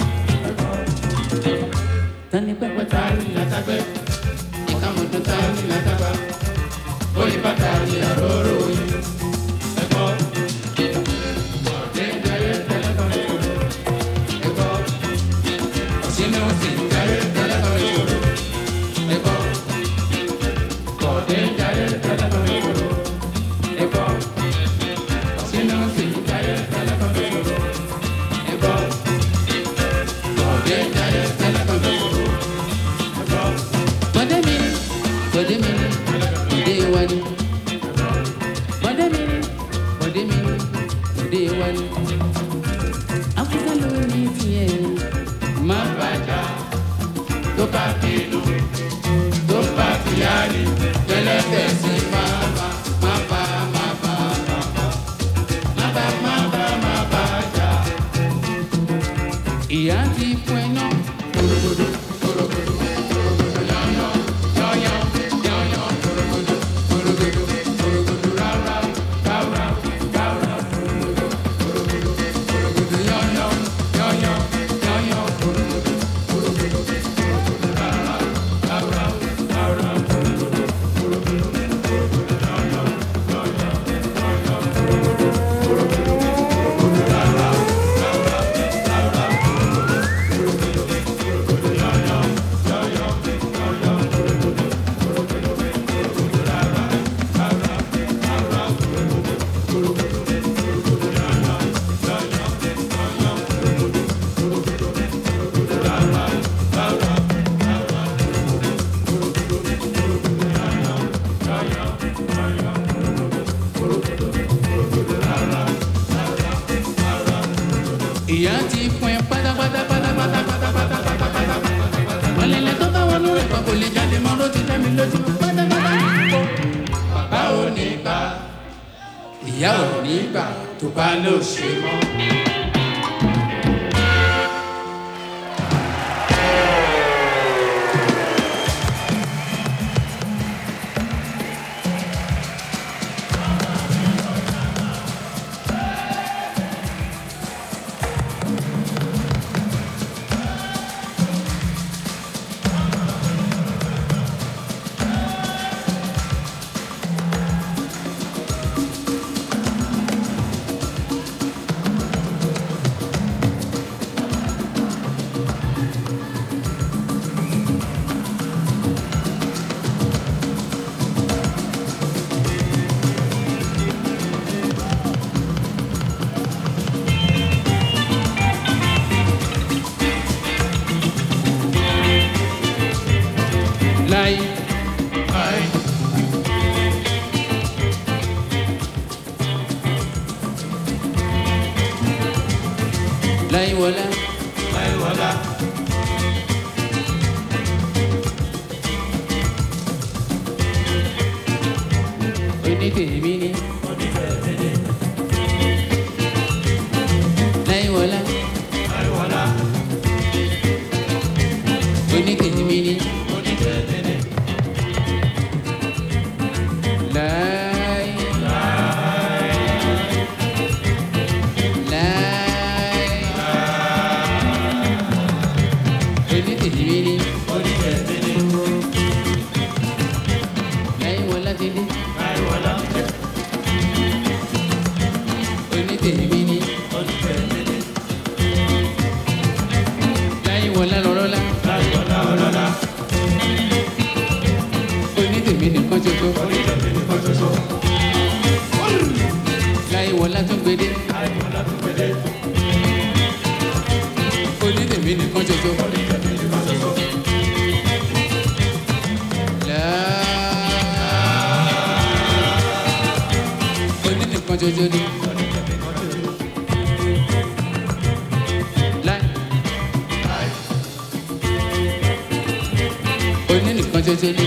Tani pẹ́pẹ́ tani látàgbé. Ìkàwọn tó tani látàgbá. Bóyá bá tani àróró yìí. Ẹ̀gbọ́n ọ̀dẹ́ jayé tẹ́lẹ̀kọ́ ló ṣòro. Ẹ̀gbọ́n sínú sí jayé tẹ́lẹ̀kọ́ ló ṣòro. Ẹ̀gbọ́n ọ̀dẹ́ jayé tẹ́lẹ̀kọ́ ló ṣòro. Ẹ̀gbọ́n sínú sí jayé tẹ́lẹ̀kọ́ ló ṣòro. Ẹ̀gbọ́n ọ̀dẹ́ jayé tẹ́lẹ̀kọ́ ló ṣòro. Bọ́dé mi ni, bọ́dé mi ni, bọ́dé wa ni. Bọ́dé mi ni, bọ́dé mi ni, bọ́dé wa ni. Àfúsá ló ní tiẹ̀. Má bàjá tó bá bínú, tó bá fìyàrí, pẹ̀lẹ́pẹ̀ sí máa bá, má bá, má bá, má bá, má bá, má bàjá. Ìyá ti fún ẹ náà, gbòdògbòdò, gbòdògbòdò, gbòdògbòdò, yányán, yányán, yányán, gbòdògbòdò, gbòdògbòdò, gbòdògbòdò, ráúrá, ráúrá, ráúrá, gbòdògbòdò, gbòdògbòdò, gbòdògbòdò, yányán, yányán, yányán, gbòdògbòdò, gbòdògbòdò, gbòdògbòdò, ráúrá, ráúrá, ráúrá, gbòdògbòdò, gbòdògbòdò, gbòdògbòdò, yányán, yányán, yányán, gbòdògbòdò, gbòdògbòdò, gbòdògbòdò, ráúrá, ráúrá, ráúrá, gbòdògbòdò, gbòdògbòdò, gbòdògbòdò, yányán, yányán, yányán, gbòdògbòdò, gbòdògbòdò, gbòdògbòdò, ráúrá, ráúrá, ráúrá, gbòdògbòdò, gbòdògbòdò, gbòdògbòdò, yányán, yányán, yányán, gbòdògbòdò, gbòdògbòdò, gbòdògbòdò, ráúrá, ráúrá, ráúrá, gbòdògbòdò, gbòdògbòdò, gbòdògbòdò, yányán, yányán, yányán, gbòdògbòdò, gbòdògbòdò, ráúrá, ráúrá, ráúrá. Ìyá ti fún ẹ pátápátá pátápátá pátápátá pátápátá pátápátá. Ọ̀lẹ̀lẹ̀ tó bá wọnú rẹ̀ kan kò lè jáde mọ́ ló ti dá mi lójú pátápátá. Bàbá ò ní gbà, ìyá ò ní gbà tó bá ló ṣe mọ́. Lai, ai. Lai wala, lai wala. Oni tèmi ni, oni tèmi ni. Lai wala, lai wala. Oni tèmi ni. Lai, lai. tèmi ni. Láyé wọlá lọ́rọ́lá. Láyé wọlá ọlọ́lá. Oní tèmi nìkan ṣoṣo. Oní tèmi nìkan ṣoṣo. Láyé wọlá tún gbédé. Láyé wọlá tún gbédé. Oní tèmi nìkan ṣoṣo. Oní tèmi nìkan ṣoṣo. Oní nìkan ṣoṣo ni. Oní nìkan ṣoṣo ni.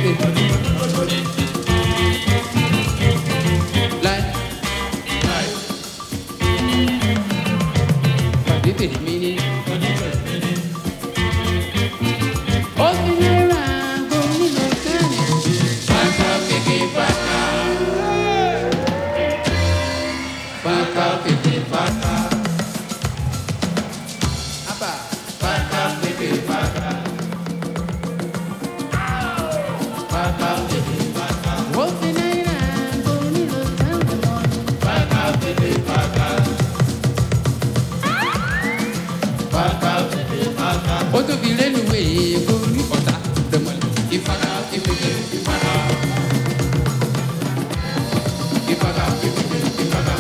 Láì. Pàdé tèmi mi ní. Ó fi náírà gómìnà kánì. Pátá kékeré pátá. Pátá kékeré pátá. Abba. Pátá kékeré pátá. Pátá kékeré pátá. Ó fi náírà gómìnà kánì. Pátá kékeré pátá. Pátá kékeré pátá. Ó tún fi rélùwé èèbó ní ọ̀tá dẹ̀mọ̀lẹ̀. Ìfàkà ìfèkè ìfàkà. Ìfàkà ìfèkè ìfàkà.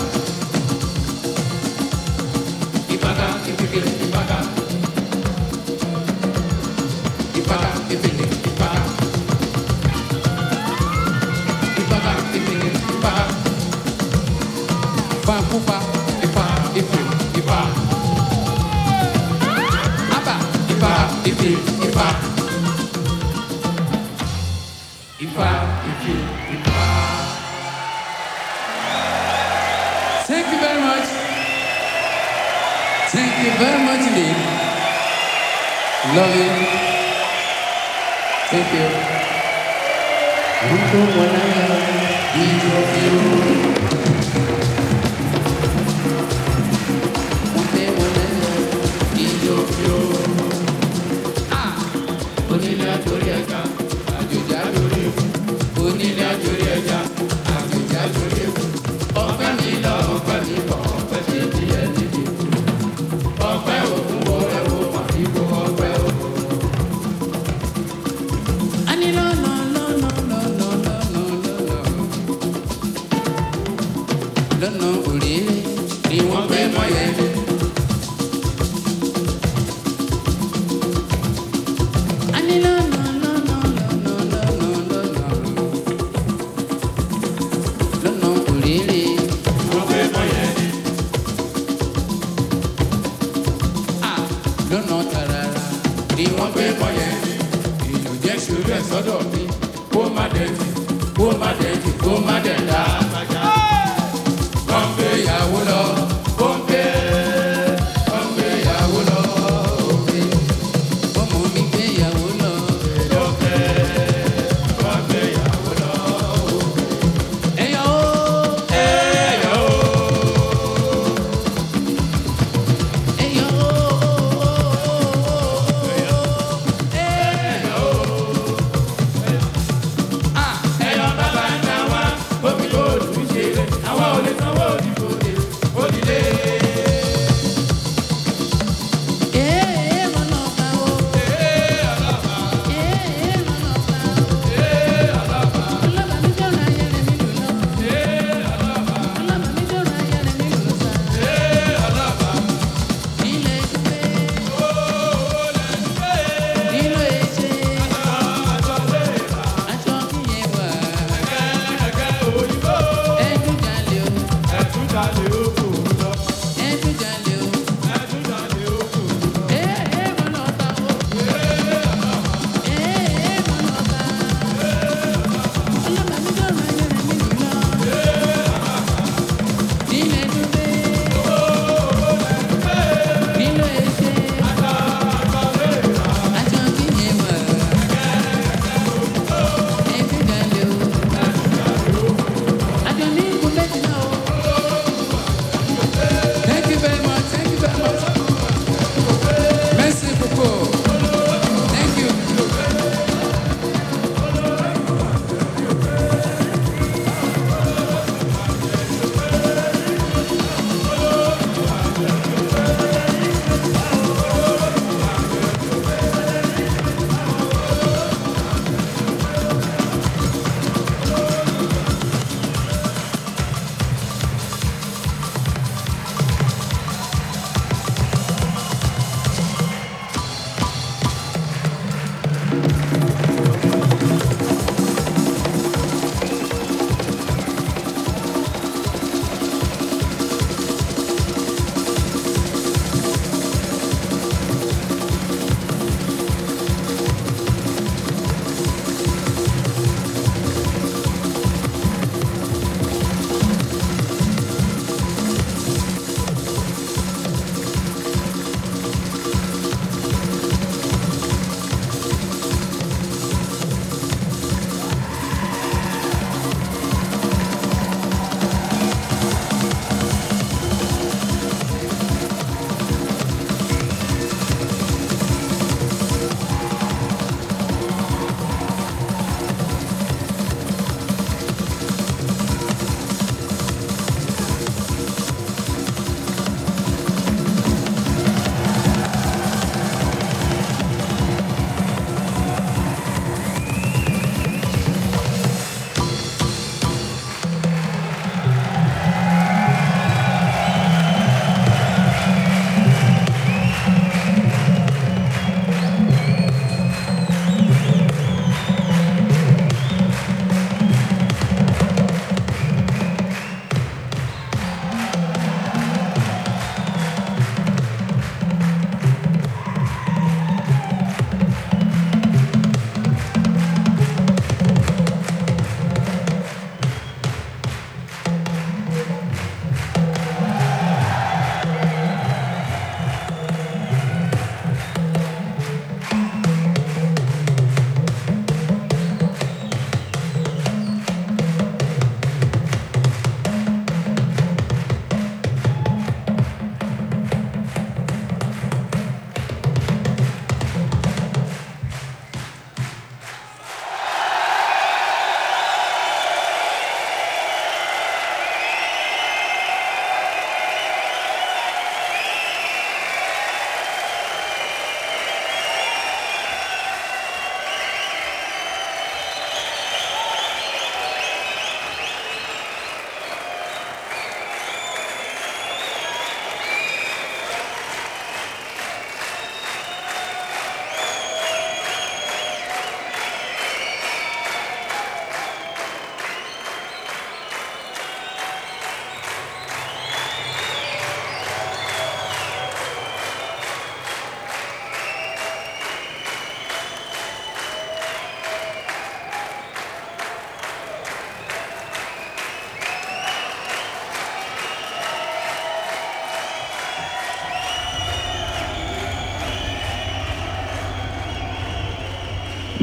Ìfàkà ìfèkè ìfàkà. Ìfàkà ìfèkè ìfàkà. Ìfàkà ìfèkè ìfàkà. Fàkúfà ìfà ìfè ìfà. Abba ìfà ìfè ìfà. Ìfà ìfè ìfà. Thank you very much. Thank you very much indeed. Love you. Thank you. Ruko wanaya ijo fio. Ute wanaya ijo fio. Ah, onílé àtòrí ẹja, àjòjá lórí ewu. Onílé àtòrí ẹja, àjòjá lórí ewu. Ọpẹ́ mi lọ, ọpẹ́ mi bọ̀, ọpẹ́ mi di ẹni bí. Ọpẹ́ òkun wo ẹ̀wò màdìbò ọpẹ́ òkun. A ní lọ́nà lọ́nà lọ́nà lọ́nà lọ́nà. Lọ́nà òrèrè ni wọ́n gbé mọ́ yẹn. A ní lọ́nà lọ́nà lọ́nà lọ́nà lọ́nà. Lọ́nà òrèrè wọ́n gbé mọ́ yẹn. Ah, lọ́nà tàràrà ni wọ́n gbé mọ́ yẹn. Èèyàn jẹ́ ṣòro ẹ̀ sọ́dọ̀ mi. Kó má dẹ̀tì, kó má dẹ̀tì, kó má dẹ̀ dá. Wọ́n gbé ìyàwó lọ, wọ́n gbé, wọ́n gbé ìyàwó lọ, òkè. Ọmọ mi gbé ìyàwó lọ, òkè. Wọ́n gbé ìyàwó lọ, òkè. Ẹyọ o, ẹyọ o. Ẹyọ o, ẹyọ o. Ah, ẹyọ bàbá ń dá wá, omi tó lù ú ṣeré.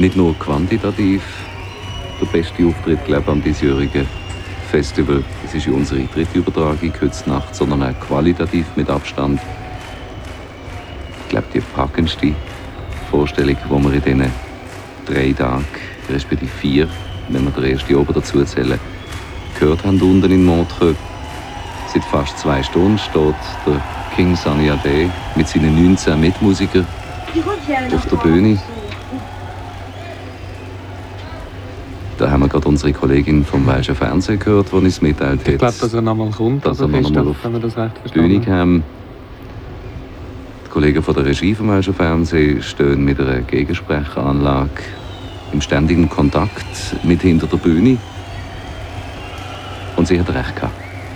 Nicht nur quantitativ der beste Auftritt, glaube ich, am diesjährigen Festival. Das ist ja unsere dritte Übertragung heute Nacht, sondern auch qualitativ mit Abstand. Ich glaube, die packendste Vorstellung, die wir in diesen drei Tagen, respektive vier, wenn wir den ersten oben dazu zählen, gehört haben unten in Montreux. Seit fast zwei Stunden steht der King Sunny Ade mit seinen neunzehn Mitmusikern auf der Bühne. Da haben wir gerade unsere Kollegin vom Welschen Fernsehen gehört, die uns mitteilt hat. Ich glaube, dass er nochmal kommt, dass er noch mal auf wenn wir das recht die Bühne kam. Die Kollegen von der Regie vom Welschen Fernsehen stehen mit einer Gegensprechanlage im ständigen Kontakt mit hinter der Bühne. Und sie hat recht gehabt.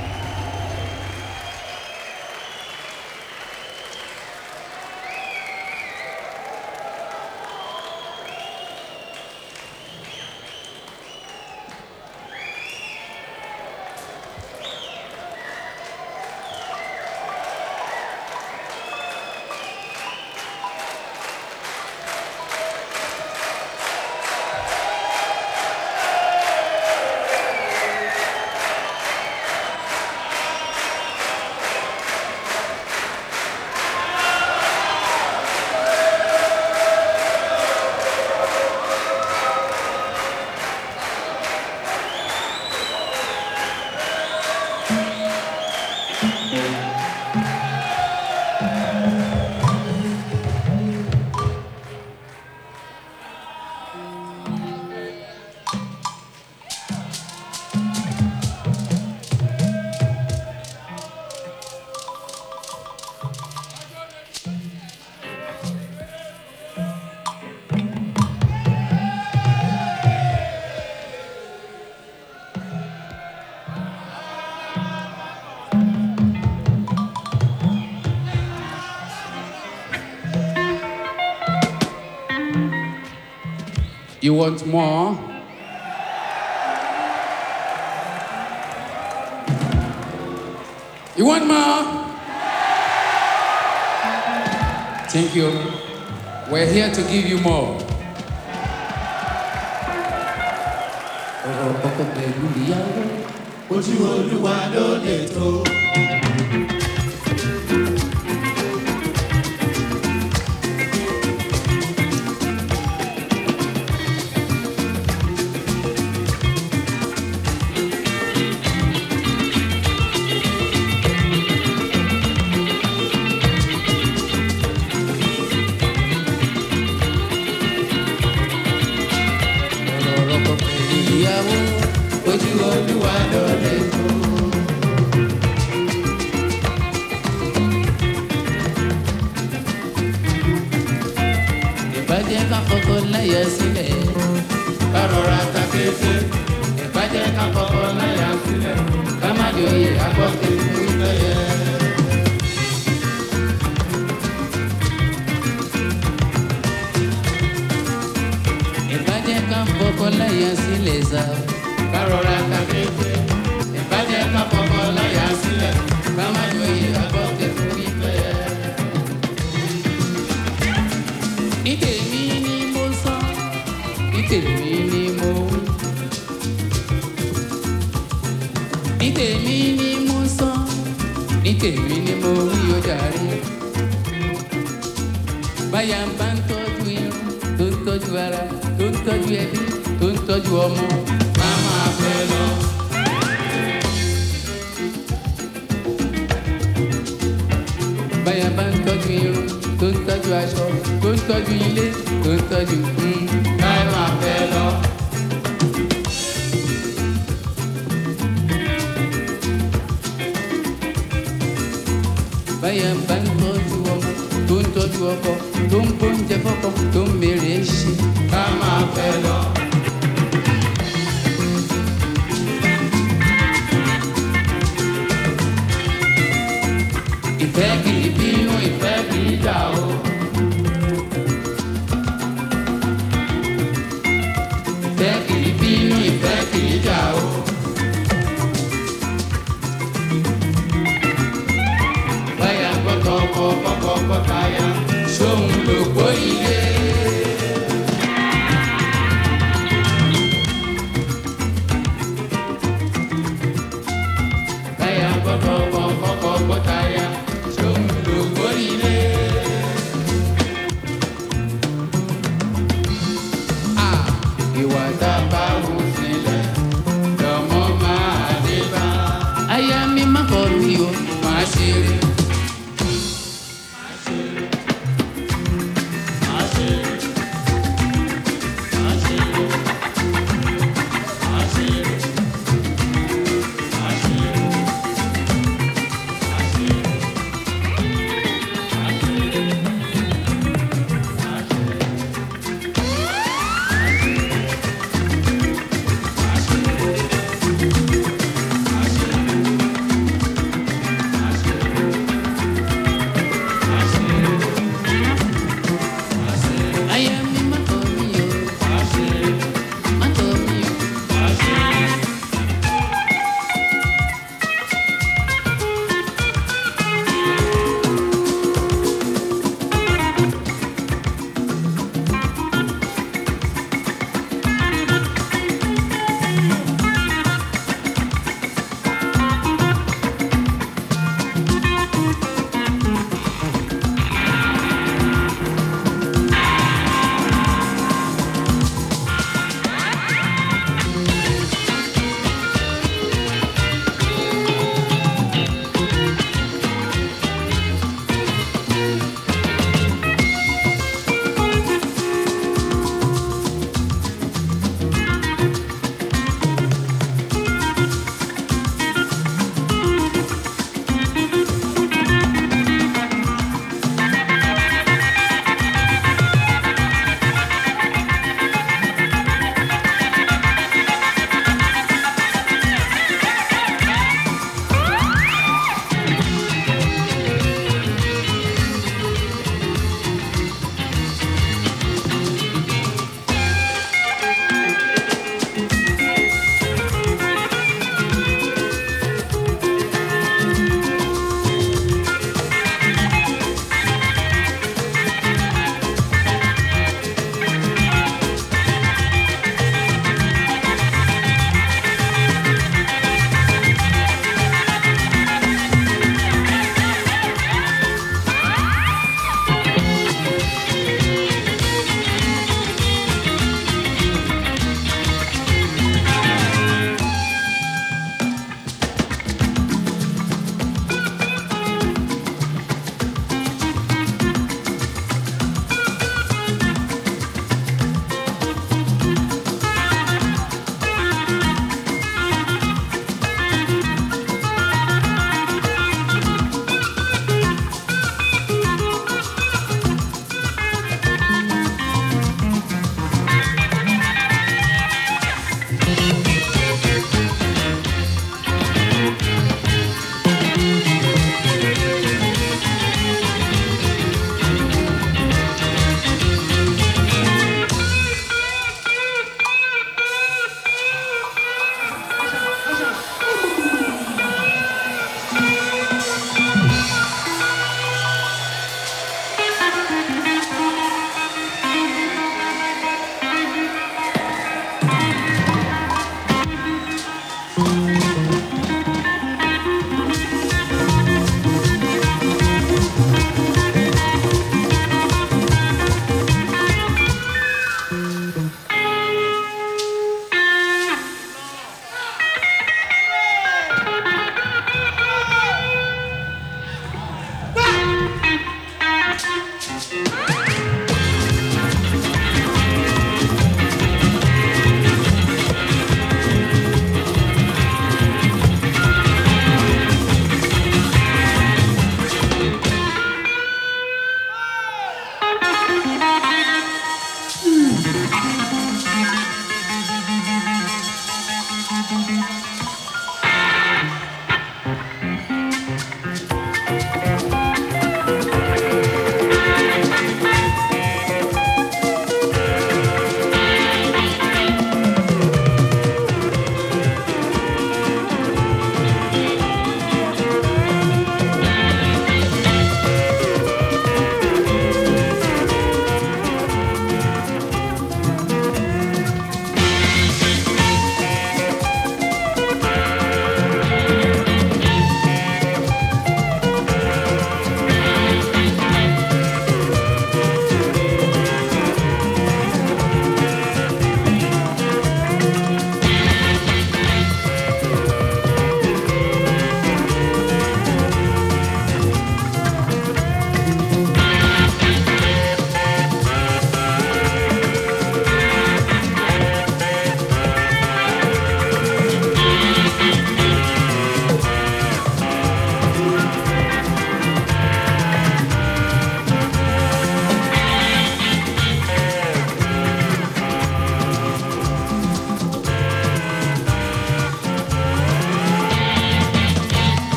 You want more? You want more? Thank you. We're here to give you more. Ojú Olúwa ló lè tó.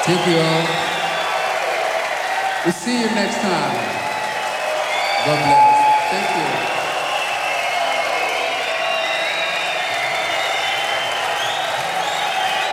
Thank you all. We'll see you next time. God bless. Thank you.